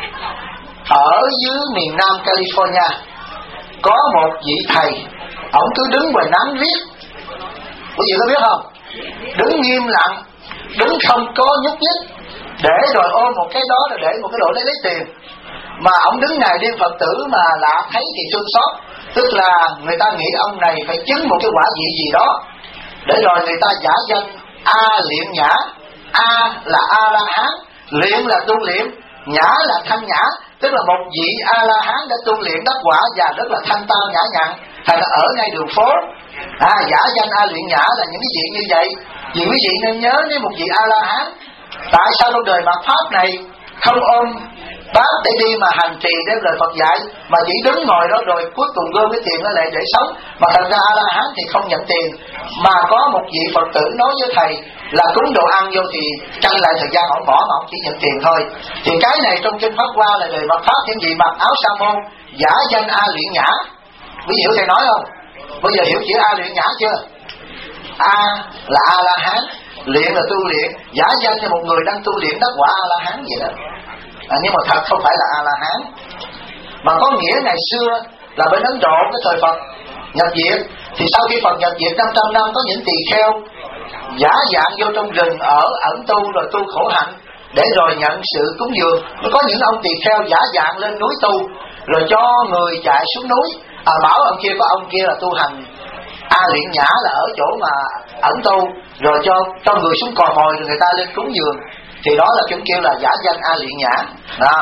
[SPEAKER 2] ở dưới miền Nam California có một vị thầy, ổng cứ đứng ngoài nắng riết. Quý vị có biết không? Đứng nghiêm lặng, đứng không có nhúc nhích, để rồi ôm một cái đó rồi để một cái đồ lấy tiền. Mà ổng đứng ngày đêm Phật tử mà lạ thấy thì thương xót. Tức là người ta nghĩ ông này phải chứng một cái quả vị gì đó, để rồi người ta giả danh A Liễn Nhã. A là A La Hán, Liễn là tu luyện, Nhã là thanh nhã. Tức là một vị A La Hán đã tu luyện đắc quả và rất là thanh tao nhã nhặn, thành ở ngay đường phố. Giả danh A Liễn Nhã là những cái vị như vậy. Vì quý vị nên nhớ, nếu một vị A La Hán tại sao trong đời mạt Pháp này không ôm bát để đi mà hành trì đem lời Phật dạy, mà chỉ đứng ngồi đó rồi cuối cùng gom cái tiền đó lại để sống, mà thành ra A La Hán thì không nhận tiền. Mà có một vị Phật tử nói với thầy là cúng đồ ăn vô thì tranh lại thời gian ổng bỏ mà ổng chỉ nhận tiền thôi. Thì cái này trong kinh Pháp Hoa là đời mạt Pháp, những vị mặc áo sa môn giả danh A Liễn Nhã. Quý vị hiểu thầy nói không? Bây giờ hiểu chữ A Liễn Nhã chưa? A là A La Hán, Liễn là tu luyện, giả danh cho một người đang tu luyện đắc quả A La Hán vậy đó. Nhưng mà thật không phải là A La Hán, mà có nghĩa ngày xưa là bên Ấn Độ cái thời Phật nhập diệt, thì sau khi Phật nhập diệt 500 năm có những tỳ kheo giả dạng vô trong rừng ở ẩn tu rồi tu khổ hạnh để rồi nhận sự cúng dường. Có những ông tỳ kheo giả dạng lên núi tu rồi cho người chạy xuống núi, bảo ông kia có ông kia là tu hành A Liễn Nhã là ở chỗ mà ẩn tu, rồi cho người xuống cò mồi rồi người ta lên cúng dường. Thì đó là chúng kêu là giả danh A Liễn Nhã đó.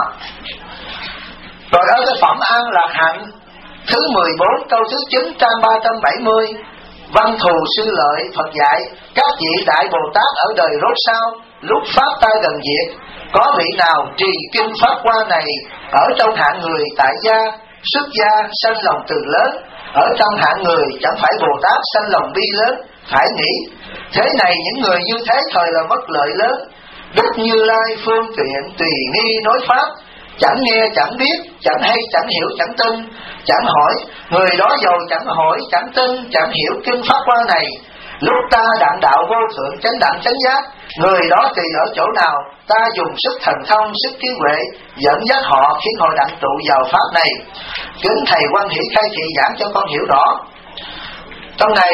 [SPEAKER 2] Rồi ở cái phẩm An Lạc Hạnh thứ 14 câu thứ 9 trang 370, văn thù sư lợi Phật dạy các vị đại Bồ Tát ở đời rốt sau lúc pháp tai gần diệt, có vị nào trì kinh Pháp Hoa này ở trong hạng người tại gia xuất gia sanh lòng từ lớn, ở trong hạng người chẳng phải Bồ Tát sanh lòng bi lớn. Phải nghĩ thế này, những người như thế thời là mất lợi lớn. Đức Như Lai phương tiện tùy nghi nói pháp, chẳng nghe chẳng biết, chẳng hay chẳng hiểu chẳng tin, chẳng hỏi. Người đó giàu chẳng hỏi chẳng tin, chẳng hiểu kinh Pháp Hoa này. Lúc ta đặng đạo vô thượng chánh đẳng chánh giác, người đó tùy ở chỗ nào, ta dùng sức thần thông sức trí huệ dẫn dắt họ khiến họ đặng trụ vào pháp này. Kính thầy Quan Hỷ khai thị giảng cho con hiểu rõ. Trong này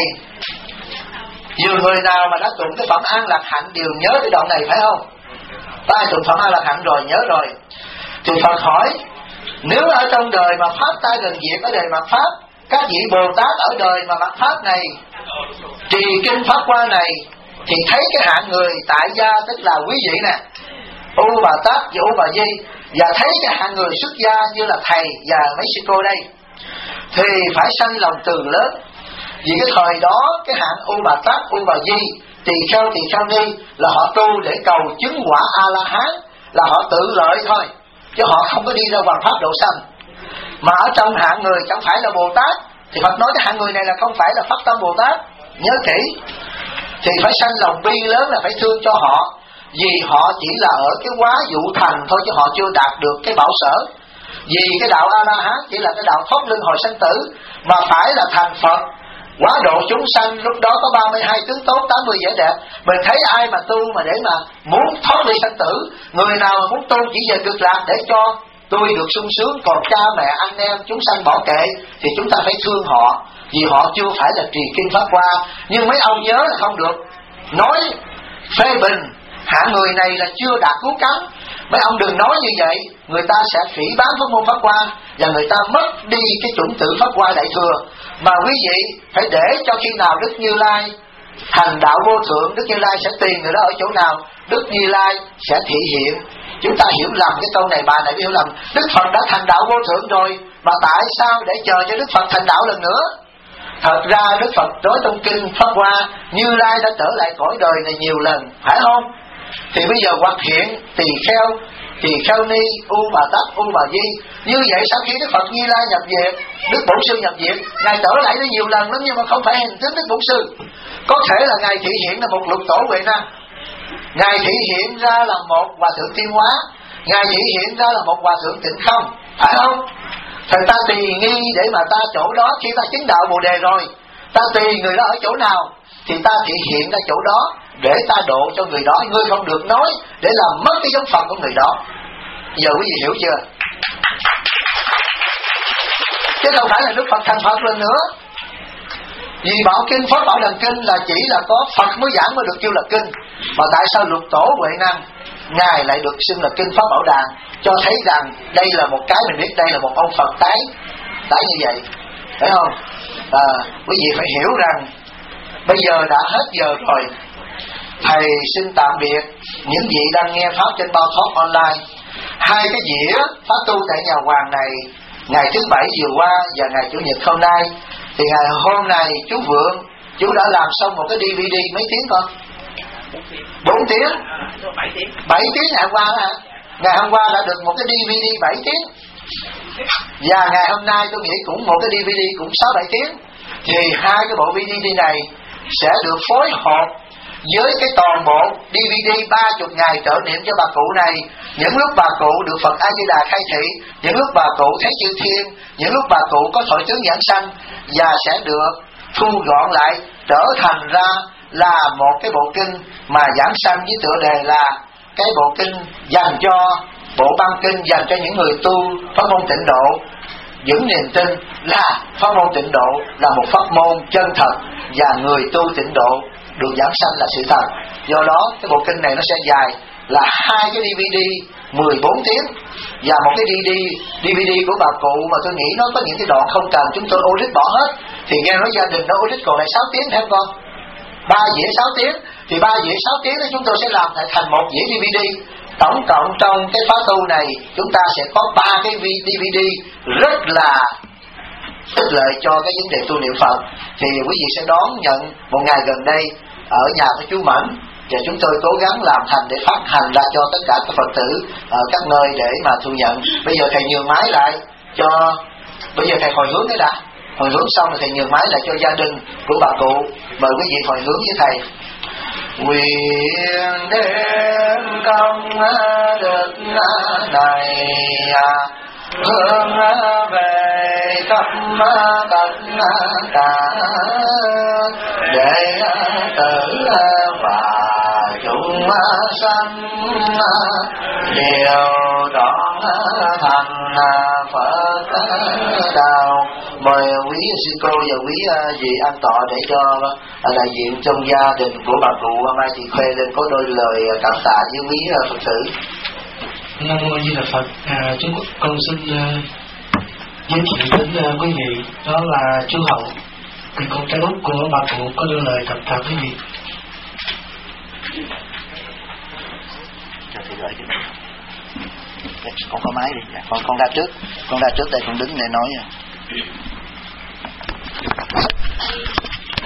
[SPEAKER 2] nhiều người nào mà đã tụng cái phẩm An Lạc Hạnh đều nhớ cái đoạn này phải không? Ta ai tụng phẩm An Lạc Hạnh rồi nhớ rồi. Thì Phật hỏi, nếu ở trong đời mà pháp ta gần diệt ở đời mạt Pháp, các vị Bồ Tát ở đời mà mạt Pháp này trì kinh Pháp Hoa này, thì thấy cái hạng người tại gia tức là quý vị nè, U Bà Tát và U Bà Di, và thấy cái hạng người xuất gia như là thầy và mấy sư cô đây, thì phải sanh lòng từ lớn. Vì cái thời đó cái hạng U Bà Tát, U Bà Di, tỳ kheo ni là họ tu để cầu chứng quả A La Hán, là họ tự lợi thôi, chứ họ không có đi ra hoàn pháp độ sanh. Mà ở trong hạng người chẳng phải là Bồ Tát, thì Phật nói cái hạng người này là không phải là pháp tâm Bồ Tát. Nhớ kỹ, thì phải sanh lòng bi lớn, là phải thương cho họ, vì họ chỉ là ở cái quá dụ thành thôi, chứ họ chưa đạt được cái bảo sở. Vì cái đạo A La Hán chỉ là cái đạo thoát luân hồi sanh tử, mà phải là thành Phật Quá độ chúng sanh, lúc đó có 32 tướng tốt, 80 vẻ đẹp. Mình thấy ai mà tu mà để mà muốn thoát ly sanh tử, người nào mà muốn tu chỉ về cực lạc để cho tôi được sung sướng, còn cha mẹ anh em chúng sanh bỏ kệ, thì chúng ta phải thương họ, vì họ chưa phải là trì kinh Pháp Hoa. Nhưng mấy ông nhớ là không được nói phê bình hạng người này là chưa đạt cứu cánh. Mấy ông đừng nói như vậy, người ta sẽ phỉ báng pháp môn Pháp Hoa và người ta mất đi cái chủng tử Pháp Hoa Đại Thừa. Mà quý vị phải để cho khi nào Đức Như Lai thành đạo vô thượng, Đức Như Lai sẽ tìm người đó ở chỗ nào, Đức Như Lai sẽ thị hiện. Chúng ta hiểu lầm cái câu này, bà này hiểu lầm. Đức Phật đã thành đạo vô thượng rồi, mà tại sao để chờ cho Đức Phật thành đạo lần nữa? Thật ra Đức Phật nói trong kinh Pháp Hoa, Như Lai đã trở lại cõi đời này nhiều lần, phải không? Thì bây giờ hoặc hiện tỳ kheo ni, U Bà Tát, U Bà Di. Như vậy sau khi Đức Phật Như Lai nhập viện, Đức Bổn Sư nhập viện, Ngài trở lại nó nhiều lần lắm, nhưng mà không phải hình thức Đức Bổn Sư. Có thể là Ngài thị hiện là một lục tổ Huệ Năng, Ngài thị hiện ra là một hòa thượng Tiên Hóa, Ngài thị hiện ra là một hòa thượng Tịnh Không, phải không? Thì ta tùy nghi để mà ta chỗ đó, khi ta chứng đạo Bồ Đề rồi, ta tùy người đó ở chỗ nào thì ta thị hiện ra chỗ đó để ta độ cho người đó. Ngươi không được nói để làm mất cái giống Phật của người đó. Giờ quý vị hiểu chưa? Chứ không phải là Đức Phật thành Phật lần nữa. Vì Bảo Kinh, Pháp Bảo Đàn Kinh là chỉ là có Phật mới giảng mới được kêu là kinh. Mà tại sao lục tổ Huệ Năng Ngài lại được xưng là kinh Pháp Bảo Đàn? Cho thấy rằng đây là một cái mình biết, đây là một ông Phật tái như vậy, phải không? Quý vị phải hiểu rằng bây giờ đã hết giờ rồi. Thầy xin tạm biệt những vị đang nghe Pháp trên Bao Thoát Online. Hai cái dĩa Pháp tu tại nhà Hoàng này, ngày thứ Bảy vừa qua và ngày Chủ nhật hôm nay, thì ngày hôm nay chú Vượng, chú đã làm xong một cái DVD mấy tiếng con? 4 tiếng? 7 tiếng ngày hôm qua hả? Ngày hôm qua đã được một cái DVD 7 tiếng. Và ngày hôm nay tôi nghĩ cũng một cái DVD cũng 6-7 tiếng. Thì hai cái bộ DVD này sẽ được phối hợp với cái toàn bộ DVD 30 ngày trợ niệm cho bà cụ này. Những lúc bà cụ được Phật A Di Đà khai thị, những lúc bà cụ thấy chư thiên, những lúc bà cụ có thọ tướng giảng sanh, và sẽ được thu gọn lại trở thành ra là một cái bộ kinh mà giảng sanh với tựa đề là cái bộ kinh dành cho bộ băng kinh dành cho những người tu pháp môn tịnh độ, vững niềm tin là pháp môn tịnh độ là một pháp môn chân thật và người tu tịnh độ được giảng sanh là sự thật. Do đó cái bộ kinh này nó sẽ dài là hai cái DVD 14 tiếng và một cái DVD của bà cụ mà tôi nghĩ nó có những cái đoạn không cần chúng tôi audit bỏ hết. Thì nghe nói gia đình nó audit còn lại 6 tiếng thêm con, 3 dĩa 6 tiếng. Thì 3 dĩa 6 tiếng đó chúng tôi sẽ làm thành một dĩa DVD. Tổng cộng trong cái khóa tu này chúng ta sẽ có 3 cái DVD rất là ích lợi cho cái vấn đề tu niệm Phật. Thì quý vị sẽ đón nhận một ngày gần đây ở nhà của chú Mẫn, và chúng tôi cố gắng làm thành để phát hành ra cho tất cả các Phật tử ở các nơi để mà thu nhận. Bây giờ thầy nhường máy lại cho, bây giờ thầy hồi hướng cái đã, hồi hướng xong rồi thầy nhường máy lại cho gia đình của bà cụ. Mời quý vị hồi hướng với thầy. Nguyện đem công đức này hướng về khắp tất cả đệ tử và chúng sanh đều trọn thành Phật đạo. Mời quý sư cô và quý vị an tọa để cho đại diện trong gia đình của bà cụ Mai Thị Khuê lên có đôi lời cảm tạ với quý Phật tử.
[SPEAKER 10] Nam mô Di Đà Phật. Con xin giới thiệu đến quý vị, đó là chú Hậu, người con trai út của bà cụ, có đôi lời cảm tạ quý vị.
[SPEAKER 2] Cho thầy gửi cái con có máy đi, con ra trước đây, con đứng để nói.